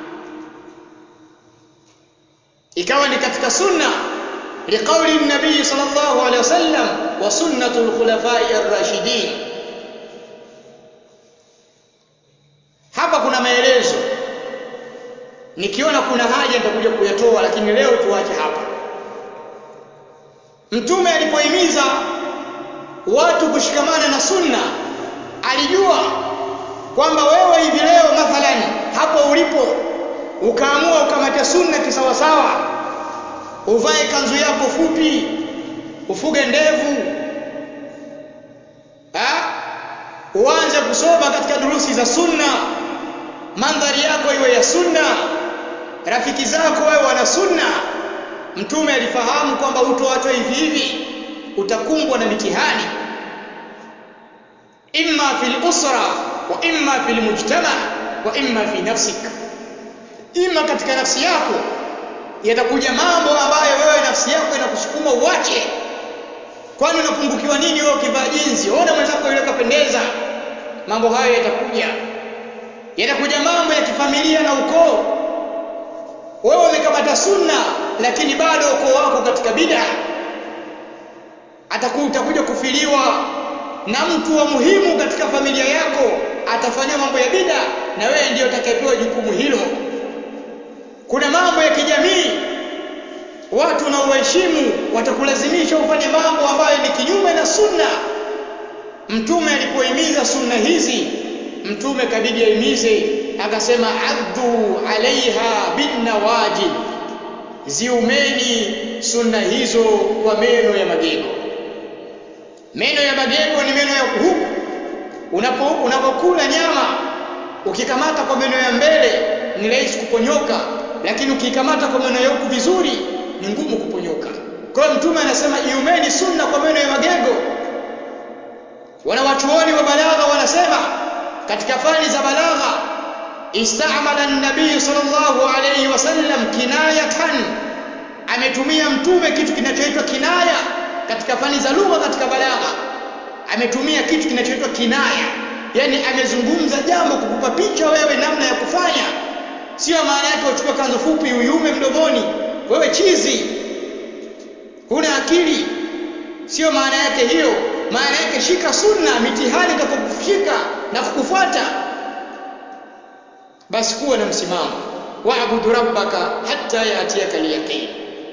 ikawa ni katika sunna liqauli nabii sallallahu alaihi wasallam wa sunnatul khulafai ar-rashidin. Hapa kuna maelezo, nikiona kuna haja nitakuja kuyatoa, lakini leo tuache hapa. Mtume alipohimiza watu kushikamana na sunna, alijua kwamba wewe hivi leo mathalan hapo ulipo ukaamua ukamata sunna kisawasawa, uvae kanzu yako fupi, ufuge ndevu, uanze kusoma katika durusi za sunna, mandhari yako iwe ya sunna, rafiki zako wewe wana sunna. Mtume alifahamu kwamba utoachwa hivi hivi, utakumbwa na mitihani, imma fil usra wa imma fil mujtama wa imma fi nafsik. Imma katika nafsi yako yatakuja mambo ambayo wewe nafsi yako inakusukuma uache. Kwani unapungukiwa nini wewe ukivaa jinsi? Ona mwenzako yule kapendeza. Mambo hayo yatakuja. Yatakuja mambo ya kifamilia na ukoo. Wewe umekamata sunna lakini bado ukoo wako katika bid'a. Utakuja kufiliwa na mtu wa muhimu katika familia yako, atafanywa mambo ya bid'a na wewe ndio utakayepewa jukumu hilo. Kuna mambo ya kijamii, watu unaoheshimu watakulazimisha ufanye mambo ambayo ni kinyume na sunna. Mtume alipohimiza sunna hizi, mtume kabidi ahimize akasema addu alaiha bin nawajid, ziumeni sunna hizo kwa meno ya magego. Meno ya magego ni meno ya huku. Unapokula nyama ukikamata kwa meno ya mbele ni rahisi kuponyoka, lakini ukikamata kwa meno ya huku vizuri ni ngumu kuponyoka. Kwa mtume anasema iumeni sunna kwa meno ya magego. Wanawachuoni wa balagha wanasema katika fani za balagha, istamala an-nabii sallallahu alayhi wasallam kinayatan, ametumia mtume kitu kinachoitwa kinaya katika fani za lugha. Katika balagha ametumia kitu kinachoitwa kinaya, yani amezungumza jambo kukupa picha wewe namna ya kufanya. Sio maana yake uchukue kanzu fupi uyume mdomoni, wewe chizi, huna akili. Sio maana yake hiyo. Maana yake shika sunna, mitihani itakapokushika na kukufuata, basi kuwa na msimamo. Wa'budu rabbaka hatta yatiyaka al-yaqin.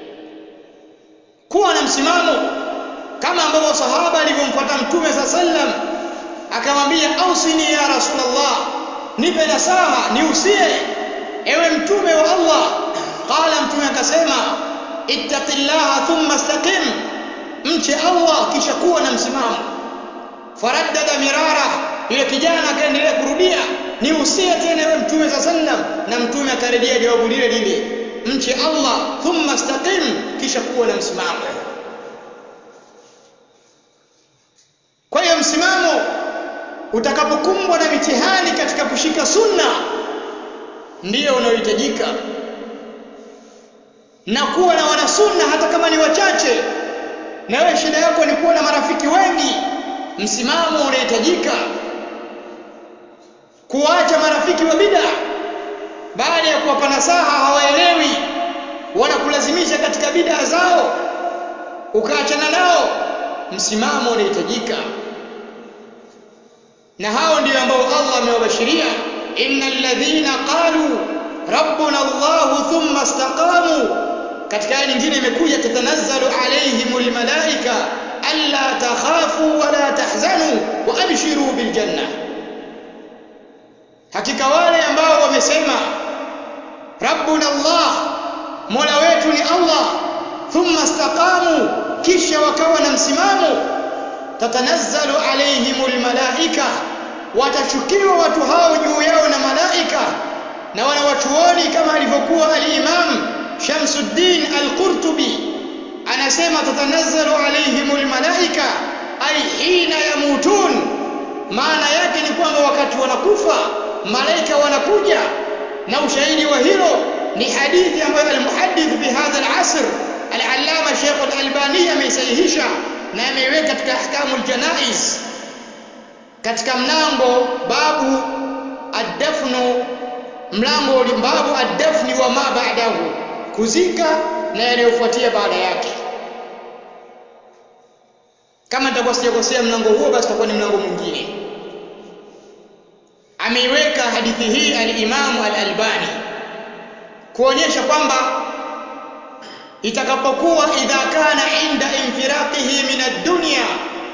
Kuwa na msimamo kama ambavyo sahaba alivyomfuata mtume sallam, akamwambia ausini ya rasulullah, nipe nasaha, niusie ewe mtume wa Allah. Qala, mtume akasema ittaqillaha thumma istaqim, mche Allah kisha kuwa na msimamo. Faraddada mirara, yule kijana akaendelea kurudia niusie tena ewe mtume sallam, na mtume akarejea jawabu lile lile, mche Allah thumma istaqim, kisha kuwa na msimamo. Kwa hiyo msimamo utakapokumbwa na mitihani katika kushika sunna ndiyo unaohitajika, na kuwa na wanasunna hata kama ni wachache, na wewe shida yako ni kuwa na marafiki wengi, msimamo unahitajika. Kuacha marafiki wa bid'a baada ya kuwapa nasaha hawaelewi, wanakulazimisha katika bid'a zao, ukaachana nao, msimamo unahitajika. Na hao ndio ambao Allah amewabashiria, innal ladhina qalu rabbuna Allah thumma istaqamu. Katika aya nyingine imekuja tatanazzalu alayhimul malaika alla takhafu wala tahzanu wa abshiru bil janna. Hakika wale ambao wamesema rabbuna Allah, mola wetu ni Allah, thumma istaqamu, kisha wakawa na msimamo, tatanazzalu alayhimul malaika, watashukiwa watu hao juu yao na malaika. Na wanawachuoni kama alivyokuwa al-Imam Shamsuddin al-Qurtubi anasema tatanazzalu alayhimul malaika ay hina yamutun, maana yake ni kwamba wakati wanakufa malaika wanakuja. Na ushahidi wa hilo ni hadithi ambayo al-muhaddith fi hadha al-asr al-allama Sheikh al-Albani ameisahihisha na ameiweka katika ahkamul janaiz katika mlango babu ad-dafnu, mlango babu ad-dafni wa ma ba'dahu, kuzika na yanayofuatia baada yake. Kama nitakuwa sijakosea mlango huo, basi itakuwa ni mlango mwingine. Ameiweka hadithi hii al-Imam al-Albani kuonyesha kwamba itakapokuwa idha kana inda infiraqihi min ad-dunya,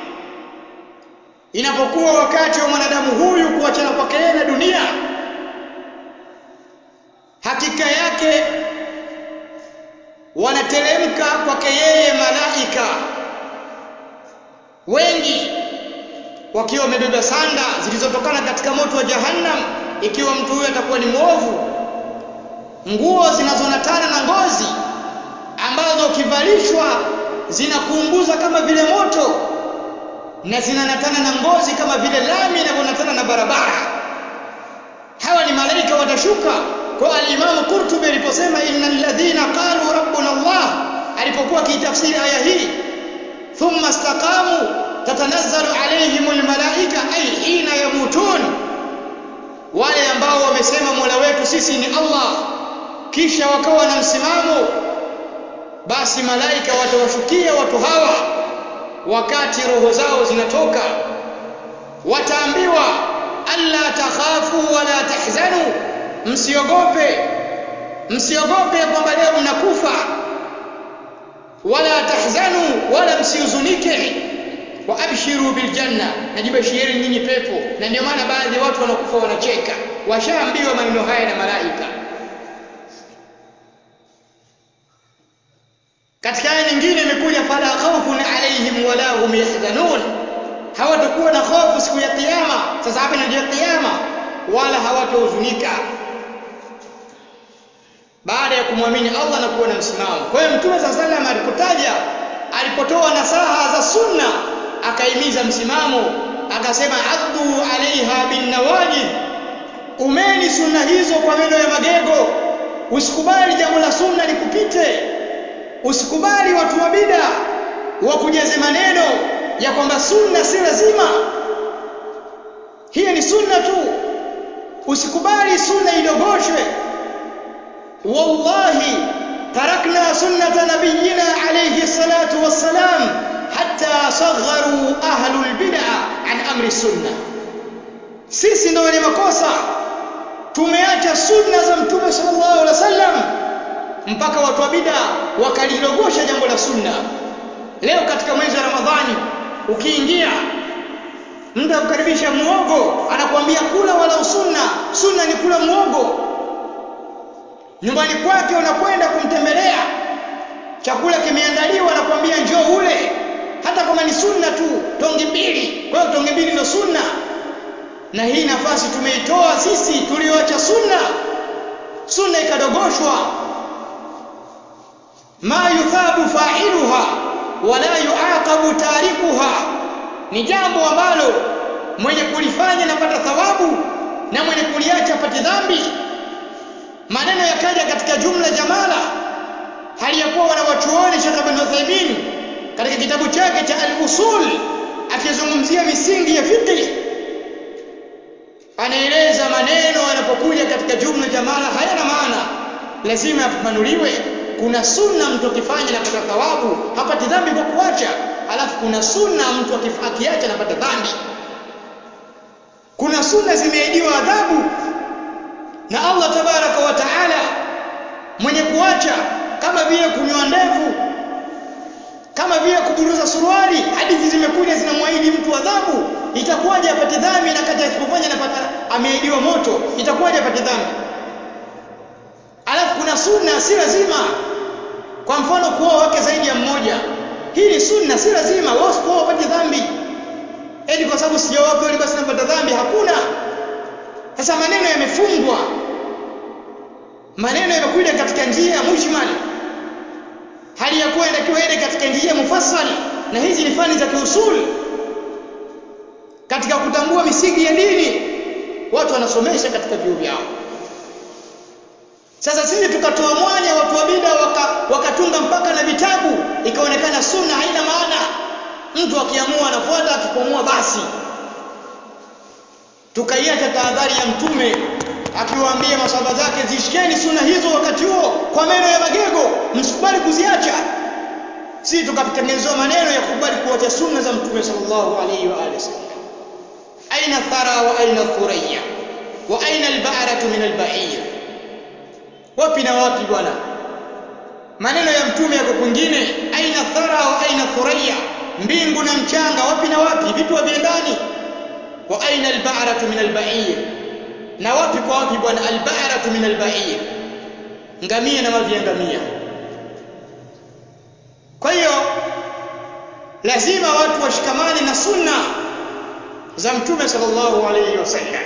inapokuwa wakati wa mwanadamu huyu kuachana kwake yeye na dunia, hakika yake wanateremka kwake yeye malaika wengi wakiwa wamebeba sanda zilizotokana katika moto wa Jahannam, ikiwa mtu huyu atakuwa ni mwovu, nguo zinazonatana na ngozi ambazo ukivalishwa zinakuunguza kama vile moto, na zinanatana na ngozi kama vile lami inavyonatana na barabara. Hawa ni malaika watashuka. Kwa al-Imam Qurtubi aliposema innal ladhina qalu rabbuna Allah, alipokuwa kitafsiri aya hii thumma istaqamu tatanazzalu alayhimul malaika ay hina yamutun, wale ambao wamesema mola wetu sisi ni Allah kisha wakawa na msimamo, basi malaika watawashukia watu hawa wakati roho zao zinatoka. Wataambiwa alla takhafu wala tahzanu, msiogope kwamba leo mnakufa, wala tahzanu, wala msihuzunike, wa abshiru bil janna, najibashirieni nyinyi pepo. Na ndio maana baadhi ya watu wanakufa wanacheka, washaambiwa maneno haya na malaika. Katika aya nyingine imekuja fala khawfun alayhim wala hum yahzanun, hawatakuwa na hofu siku ya kiyama. Sasa hapa ndio kiyama, wala hawatahuzunika baada ya kumwamini Allah na kuwa na msimamo. Kwa hiyo Mtume sallallahu alayhi wasallam alipotaja alipotoa nasaha za sunna akaimiza msimamo, akasema addu alaiha bin nawajid, umeni sunna hizo kwa meno ya magego. Usikubali jambo la sunna likupite, usikubali watu wa bid'a wakujaze maneno ya kwamba sunna si lazima, hiyo ni sunna tu. Usikubali sunna idogoshwe. Wallahi tarakna sunnata nabiyina alayhi salatu wassalam hatta sagharu ahlul bid'a an amri sunna. Sisi ndio wenye makosa, tumeacha sunna za mtume sallallahu alaihi wasallam mpaka watu wa bid'a wakalidogosha jambo la sunna. Leo katika mwezi wa Ramadhani ukiingia, mtu akukaribisha muogo, anakuambia kula wala sunna. Sunna ni kula muogo. Nyumbani kwake unakwenda kumtembelea, chakula kimeandaliwa, anakuambia njoo ule, hata kama ni sunna tu, tonge mbili. Kwa hiyo tonge mbili ndio sunna. Na hii nafasi tumeitoa sisi tulioacha sunna, sunna ikadogoshwa. Ma yuthabu fa'iluha wala yuaqabu tarikuha, ni jambo ambalo mwenye kulifanya anapata thawabu na mwenye kuliacha apate dhambi. Maneno yakaja katika jumla jamala, hali ya kuwa wanawachuoni Sheikh Ibn Uthaymeen katika kitabu chake cha Al-Usul akizungumzia misingi ya fiqh, anaeleza maneno yanapokuja katika jumla jamala hayana maana, lazima yafafanuliwe. Kuna sunna mtu akifanya anapata thawabu, hapati dhambi kwa kuacha. Alafu kuna sunna mtu akiacha anapata dhambi. Kuna sunna zimeahidiwa adhabu na Allah tabaraka wa taala mwenye kuacha, kama vile kunyoa ndevu, kama vile kuburuza suruali. Hadithi zimekuja zinamwahidi mtu adhabu. Itakuwaje apate dhambi na kati asipofanya anapata ameahidiwa moto? Itakuwaje apate dhambi? Alafu kuna sunna si lazima, kwa mfano kuoa wake zaidi ya mmoja. Hii ni sunna, si lazima. Wewe usipooa upate dhambi eti kwa sababu sijaoa kweli basi napata dhambi. Hakuna. Sasa maneno yamefungwa, maneno yamekuja katika njia mujmal, hali ya kuwa inatakiwa ende katika njia mufassal. Na hizi ni fani za kiusul katika kutambua misingi ya dini, watu wanasomesha katika vyuo vyao. Sasa sisi tukatoa mwanya, watu wa bid'a wakatunga mpaka na vitabu, ikaonekana sunna haina maana. Mtu akiamua anafuata, akipoamua basi. Tukaiacha tahadhari ya mtume akiwaambia masahaba zake, zishikeni sunna hizo wakati huo kwa meno ya magego, msikubali kuziacha. Sisi tukatengenezwa maneno ya kukubali kuacha sunna za mtume sallallahu alayhi wa alihi wasallam. Aina thara wa aina thuraya wa aina al-ba'ratu min al-ba'ir. Wapi na wapi bwana? Maneno ya mtume yako kwingine, aina thara wa aina thuraya, mbingu na mchanga, wapi na wapi, vitu haviendani. Wa aina al-ba'ratu min al-ba'ir, na wapi kwa wapi bwana? Al-ba'ratu min al-ba'ir, ngamia na mavi ya ngamia. Kwa hiyo lazima watu washikamane na sunna za mtume sallallahu alayhi wasallam.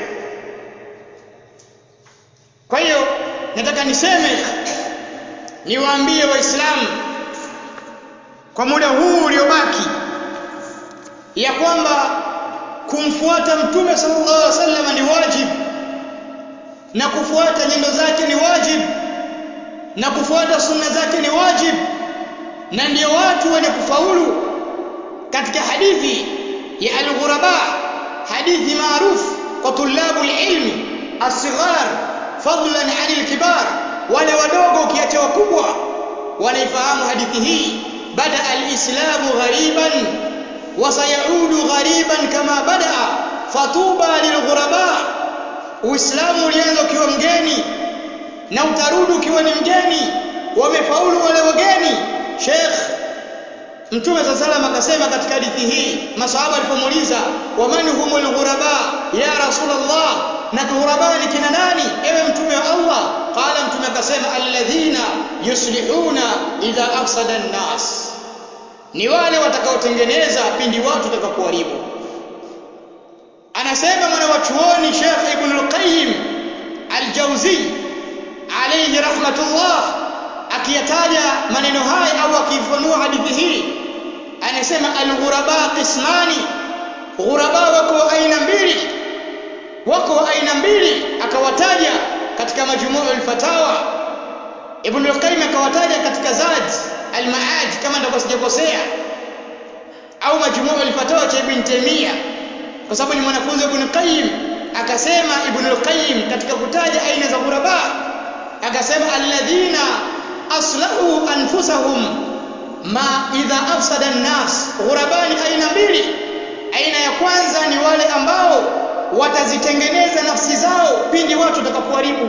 Kwa hiyo nataka niseme, niwaambie Waislamu kwa muda huu uliobaki ya kwamba kumfuata mtume sallallahu alaihi wasallam ni wajib, na kufuata nyendo zake ni wajib, na kufuata sunna zake ni wajib. Na ndio watu wenye kufaulu. Katika hadithi ya al-ghuraba, hadithi maarufu kwa tulabul ilmi, as-sighar fadlan 'anil kibar, wale wadogo ukiacha wakubwa wanaifahamu hadithi hii. Bada al-islamu ghariban wa sayaudu ghariban kama badaa fatuba lilghuraba. Uislamu ulianza ukiwa mgeni na utarudi ukiwa ni mgeni. Wamefaulu wale wageni. Sheikh Mtume sallallahu alayhi wasallam akasema katika hadithi hii, masahaba walipomuuliza waman humul ghuraba ya Rasulullah, na ghuraba ni kina nani ewe mtume wa Allah? Qala, mtume akasema alladhina yuslihuna idha afsada an-nas, ni wale watakaotengeneza pindi watu watakapoharibu. Anasema mwana wa chuoni Sheikh Ibn al-Qayyim al-Jawzi alayhi rahmatullah, akiyataja maneno haya au akifanua hadithi hii, anasema al-ghuraba qismani, ghuraba wako aina mbili, akawataja katika Majmu'ul Fatawa. Ibn al-Qayyim akawataja katika Zad al-Ma'ad kama ndio sijakosea, au Majmu'ul Fatawa cha Ibn Taymiyyah, kwa sababu ni mwanafunzi wa Ibn Qayyim. Akasema Ibn al-Qayyim katika kutaja aina za ghuraba, akasema alladhina aslahu anfusahum ma idha afsada an-nas. Ghuraba ni aina mbili. Aina ya kwanza ni wale ambao watazitengeneza nafsi zao pindi watu watakapoharibu.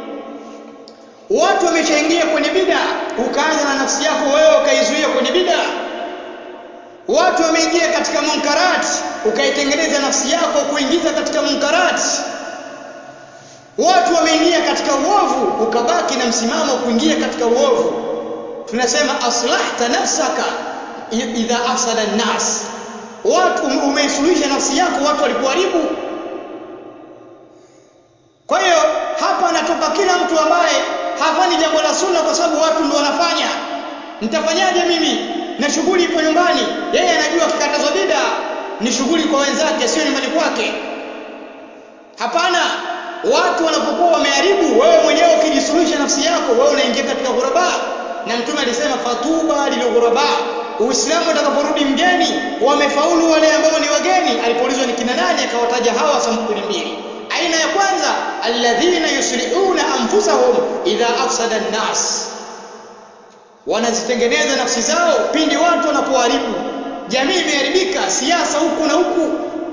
Watu wameshaingia kwenye bid'a, ukaanza na nafsi yako wewe ukaizuia kwenye bid'a. Watu wameingia katika munkarat, ukaitengeneza nafsi yako kuingiza katika munkarat. Watu wameingia katika uovu, ukabaki na msimamo kuingia katika uovu. Tunasema aslahta nafsaka idha afsada an-nas. Watu umeisuluhisha nafsi yako watu walipoharibu. Kwa hiyo hapa anatoka kila mtu ambaye hafanyi jambo la sunna kwa sababu watu ndio wanafanya. Nitafanyaje mimi? Na shughuli ipo nyumbani. Yeye anajua kikatazo bid'a ni shughuli kwa wenzake, sio nyumbani kwake. Hapana, watu wanapokuwa wameharibu, wewe mwenyewe ukijisuluhisha nafsi yako, wewe unaingia katika ghuraba. Na Mtume alisema fatuba lilghuraba. Uislamu utakaporudi mgeni, wamefaulu wale ambao ni wageni. Alipoulizwa ni kina nani, akawataja hawa sampuli mbili. Aina ya kwanza alladhina yuslihuna anfusahum idha afsada an-nas, wanazitengeneza nafsi zao pindi watu wanapoharibu. Jamii imeharibika, siasa huku na huku.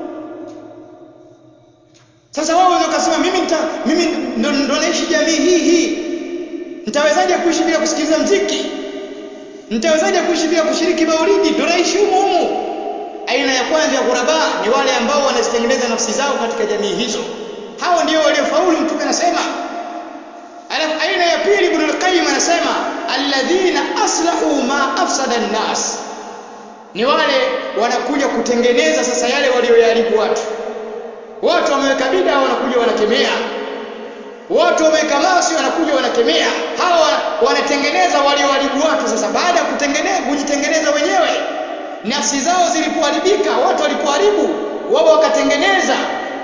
Sasa wewe unaweza kusema mimi ndo naishi jamii hii, nitawezaje kuishi bila kusikiliza muziki? Nitawezaje kuishi bila kushiriki maulidi? Ndo naishi humu. Aina ya kwanza ya ghuraba ni wale ambao wanazitengeneza nafsi zao katika jamii hizo. Hao ndio waliofaulu, Mtume anasema. Alafu aina ya pili, Ibn al-Qayyim anasema alladhina aslahu ma afsada an-nas, ni wale wanakuja kutengeneza sasa yale walioyaharibu watu. Watu wameweka bid'a, wanakuja wanakemea. Watu wameweka maasi, wanakuja wanakemea. Hawa wanatengeneza walioharibu watu. Sasa baada ya kujitengeneza wenyewe, nafsi zao zilipoharibika, watu walipoharibu, wao wakatengeneza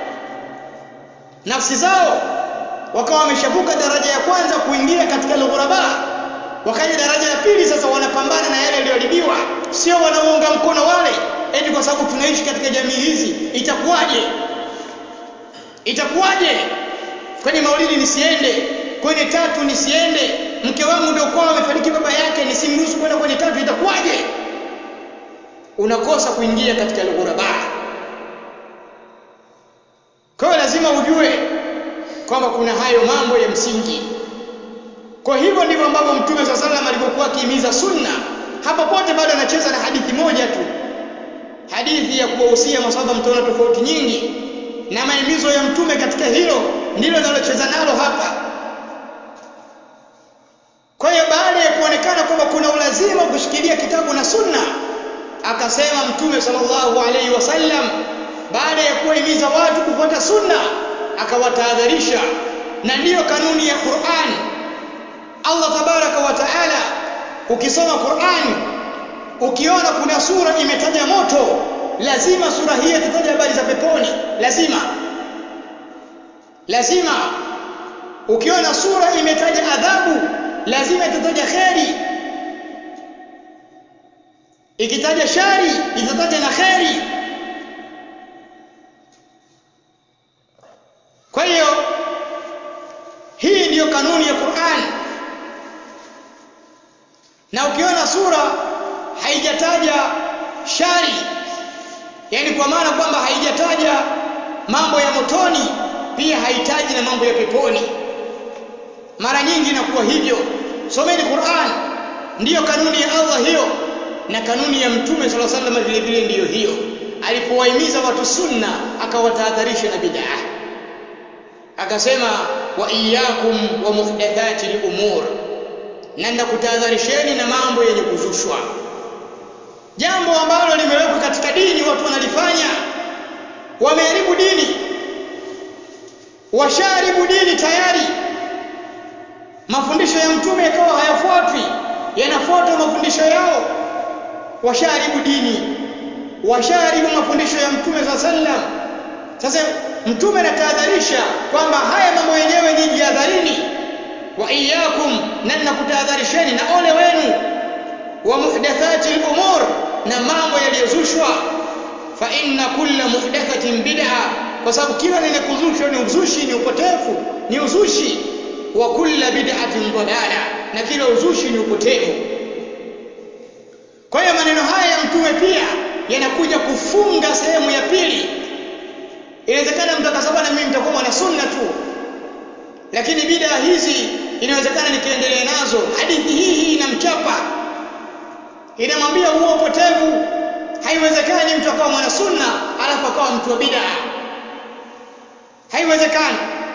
nafsi zao, wakawa wameshavuka daraja ya kwanza kuingia katika al-ghuraba, wakaja daraja la pili. Sasa wanapambana na yale yaliyoharibiwa, sio wanaunga mkono wale eti kwa sababu tunaishi katika jamii hizi. Itakuwaje kwenye maulidi nisiende, kwenye tatu nisiende, mke wangu ndio kwao amefariki baba yake nisimruhusu kwenda kwenye tatu? Itakuwaje? Unakosa kuingia katika al-ghuraba. Kwa lazima ujue kwamba kuna hayo mambo ya msingi. Kwa hivyo ndivyo ambavyo Mtume sallallahu alaihi wasallam alivyokuwa akihimiza sunna. Hapa pote bado anacheza na hadithi moja tu, hadithi ya kuwahusia maswahaba. Mtaona tofauti nyingi, na mahimizo ya Mtume katika hilo ndilo analocheza nalo hapa. Kwa hiyo baada ya kuonekana kwamba kuna ulazima kushikilia kitabu na sunna, akasema Mtume sallallahu alaihi wasallam, baada ya kuwahimiza watu kufuata sunna, akawatahadharisha. Na ndiyo kanuni ya Qur'an. Allah tabaraka wa taala, ukisoma Qur'an, ukiona kuna sura imetaja moto, lazima sura hiyo itataja habari za peponi. Lazima. Ukiona sura imetaja adhabu, lazima itataja kheri. Ikitaja shari, itataja na kheri. Kwa hiyo hii ndiyo kanuni ya Qur'an. Na ukiona sura haijataja shari, yani kwa maana kwamba haijataja mambo ya motoni, pia haitaji na mambo ya peponi. Mara nyingi inakuwa hivyo. Someni Qur'an, ndiyo kanuni ya Allah hiyo, na kanuni ya Mtume sallallahu alaihi wasallam vile vile ndiyo hiyo. Alipowahimiza watu sunna, akawatahadharisha na bid'ah. Akasema wa iyyakum wa muhdathati al-umur, na ndakutahadharisheni na mambo yenye kuzushwa. Jambo ambalo limewekwa katika dini watu wanalifanya, wameharibu dini, washaribu dini tayari. Mafundisho ya Mtume yakawa hayafuatwi, yanafuatwa mafundisho yao. washaribu dini, washaribu mafundisho ya Mtume sallam. Sasa Mtume anatahadharisha kwamba haya mambo yenyewe ni jihadharini, wa iyyakum, na ninakutahadharisheni na ole wenu, wa muhdathati al-umur, na mambo yaliyozushwa. Fa inna kulla muhdathatin bid'a, kwa sababu kila lenye kuzushwa ni uzushi, ni upotevu, ni uzushi. Wa kulla bid'atin dalala, na kila uzushi ni upotevu. Kwa hiyo maneno haya ya Mtume pia yanakuja kufunga sehemu ya pili. Inawezekana mtu akasema na mimi nitakuwa mwana sunna tu, lakini bid'a hizi inawezekana nikaendelea nazo. Hadithi hii inamchapa, inamwambia huo upotevu. Haiwezekani mtu akawa mwana sunna alafu akawa mtu wa bid'a. Haiwezekani,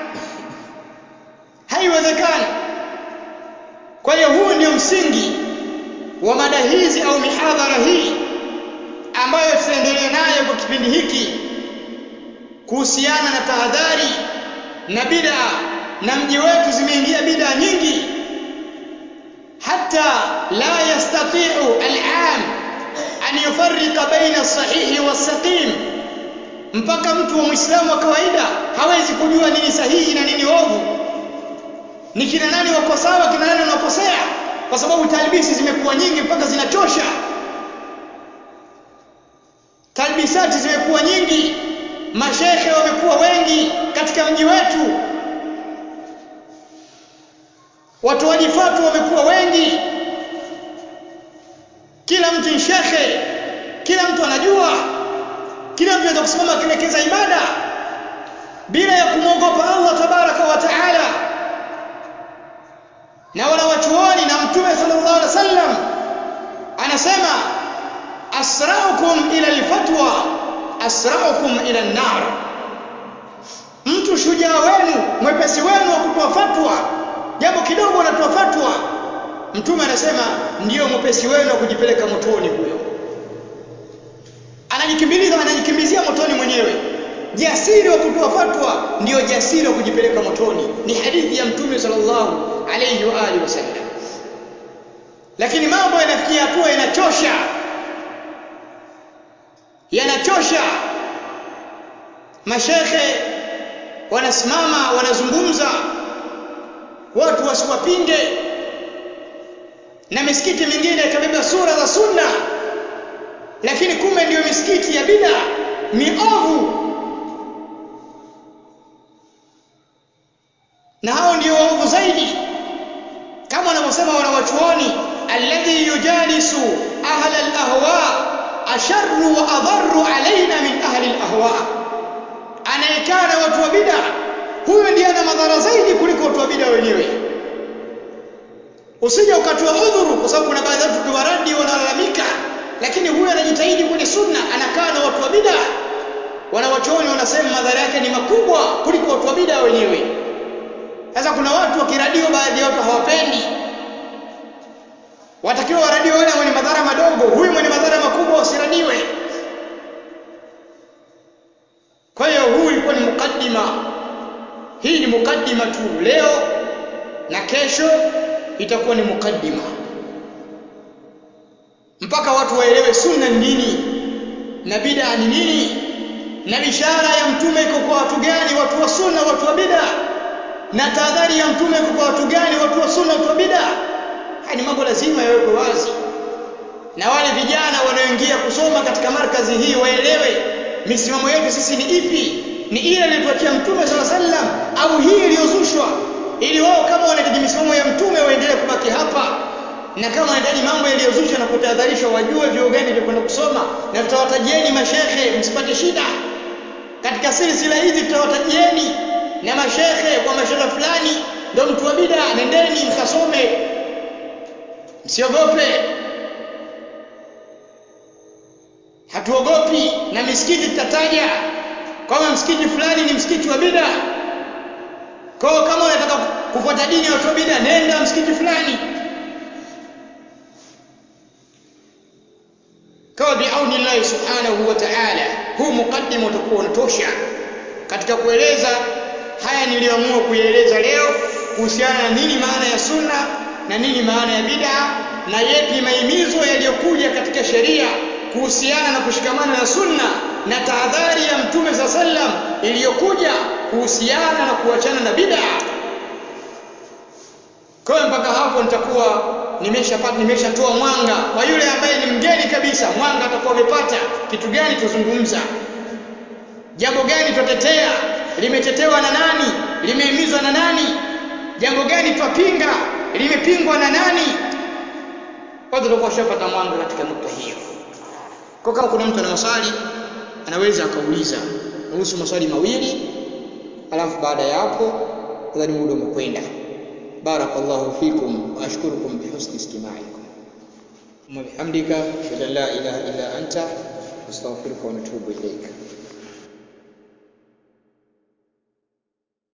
haiwezekani. Kwa hiyo huu ndio msingi wa mada hizi au mihadhara hii ambayo tutaendelea nayo kwa kipindi hiki, kuhusiana na tahadhari na bid'a. Na mji wetu zimeingia bid'a nyingi, hata la yastati'u al-'am an yufarriqa baina as-sahihi was-saqim, mpaka mtu wa Muislamu wa kawaida hawezi kujua nini sahihi na nini ovu, ni kina nani wako sawa, kina nani wanakosea, kwa sababu talbisi zimekuwa nyingi mpaka zinachosha. Talbisati zimekuwa nyingi, mashehe wamekuwa wengi katika mji wetu, watoaji fatwa wamekuwa wengi, kila mtu ni shekhe, kila mtu anajua, kila mtu anaweza kusimama akielekeza ibada bila ya kumwogopa Allah tabaraka wa taala. Na wanawachuoni na Mtume sallallahu alaihi wasallam anasema, asra'ukum ila alfatwa asra'ukum ila an-nar, mtu shujaa wenu, mwepesi wenu wa kutoa fatwa, jambo kidogo anatoa fatwa, Mtume anasema ndio mwepesi wenu wa kujipeleka motoni. Huyo anajikimbizia motoni mwenyewe. Jasiri wa kutoa fatwa ndio jasiri wa kujipeleka motoni, ni hadithi ya Mtume sallallahu alayhi wa alihi wasallam. Lakini mambo yanafikia hatua yanachosha. Mashekhe wanasimama wanazungumza, watu wasiwapinge, na misikiti mingine ikabeba sura za sunna, lakini kumbe ndio misikiti ya bid'a miovu, na hao ndio waovu zaidi. Kama wanavyosema wanawachuoni, alladhi yujalisu ahla al-ahwa asharru wa adharru alaina min ahli al-ahwa, anayekaa na watu wa bid'a, huyo ndiye ana madhara zaidi kuliko watu wa bid'a wenyewe. Usije ukatoa udhuru, kwa sababu kuna baadhi ya watu kiwaradi wanalalamika, lakini huyo anajitahidi kwenye sunna, anakaa na watu wa bid'a. Wanawachuoni wanasema madhara yake ni makubwa kuliko watu wa bid'a wenyewe. Sasa kuna watu wakiradiwa, baadhi ya watu hawapendi, watakiwa waradiwe wale wenye madhara madogo, huyu mwenye madhara makubwa wasiradiwe. Kwa hiyo huu ilikuwa ni mukaddima, hii ni mukaddima tu. Leo na kesho itakuwa ni mukaddima, mpaka watu waelewe sunna ni nini na bid'a ni nini, na bishara ya Mtume iko kwa watu gani, watu wa sunna, watu wa bid'a, na tahadhari ya Mtume iko kwa watu gani, watu wa sunna, watu wa bid'a. Haya ni mambo lazima yawekwe wazi, na wale vijana wanaoingia kusoma katika markazi hii waelewe misimamo yetu sisi ni ipi, ni ile iliyotuachia Mtume sallallahu alaihi wasallam au hii iliyozushwa, ili wao kama wanahitaji misimamo ya Mtume waendelee kubaki hapa, na kama wanahitaji mambo yaliyozushwa na kutahadharishwa wajue vyuo gani vya kwenda kusoma. Na tutawatajieni mashehe, msipate shida katika silsila hizi, tutawatajieni na mashehe, kwa mashehe fulani ndio mtu wa bid'a, nendeni mkasome, msiogope. Hatuogopi, na misikiti tutataja kama msikiti fulani ni msikiti wa bid'a. Kwa kama unataka kufuata dini ya watu wa bid'a, nenda msikiti fulani. Kwa biauni Allah subhanahu wa ta'ala, huu mukaddima utakuwa unatosha katika kueleza haya niliyoamua kuyaeleza leo kuhusiana na nini maana ya sunna na nini maana ya bid'a, na yepi mahimizo yaliyokuja katika sheria kuhusiana na kushikamana na sunna na tahadhari ya Mtume sallam iliyokuja kuhusiana na kuachana na bid'a. Kwa mpaka hapo nitakuwa nimeshatoa mwanga kwa yule ambaye ni mgeni kabisa. Mwanga atakuwa amepata kitu gani tuzungumza, jambo gani tutatetea, limetetewa na nani, limehimizwa na nani, jambo gani twapinga, limepingwa na nani. Kwanza tutakuwa shapata mwanga katika nukta hiyo. Kwa kama kuna mtu ana maswali anaweza akauliza, nusu maswali mawili, alafu baada ya hapo nadhani muda umekwenda. Barakallahu fikum wa ashkurukum bihusni istima'ikum. Wa bihamdika la ilaha illa anta astaghfiruka wa atubu ilayk.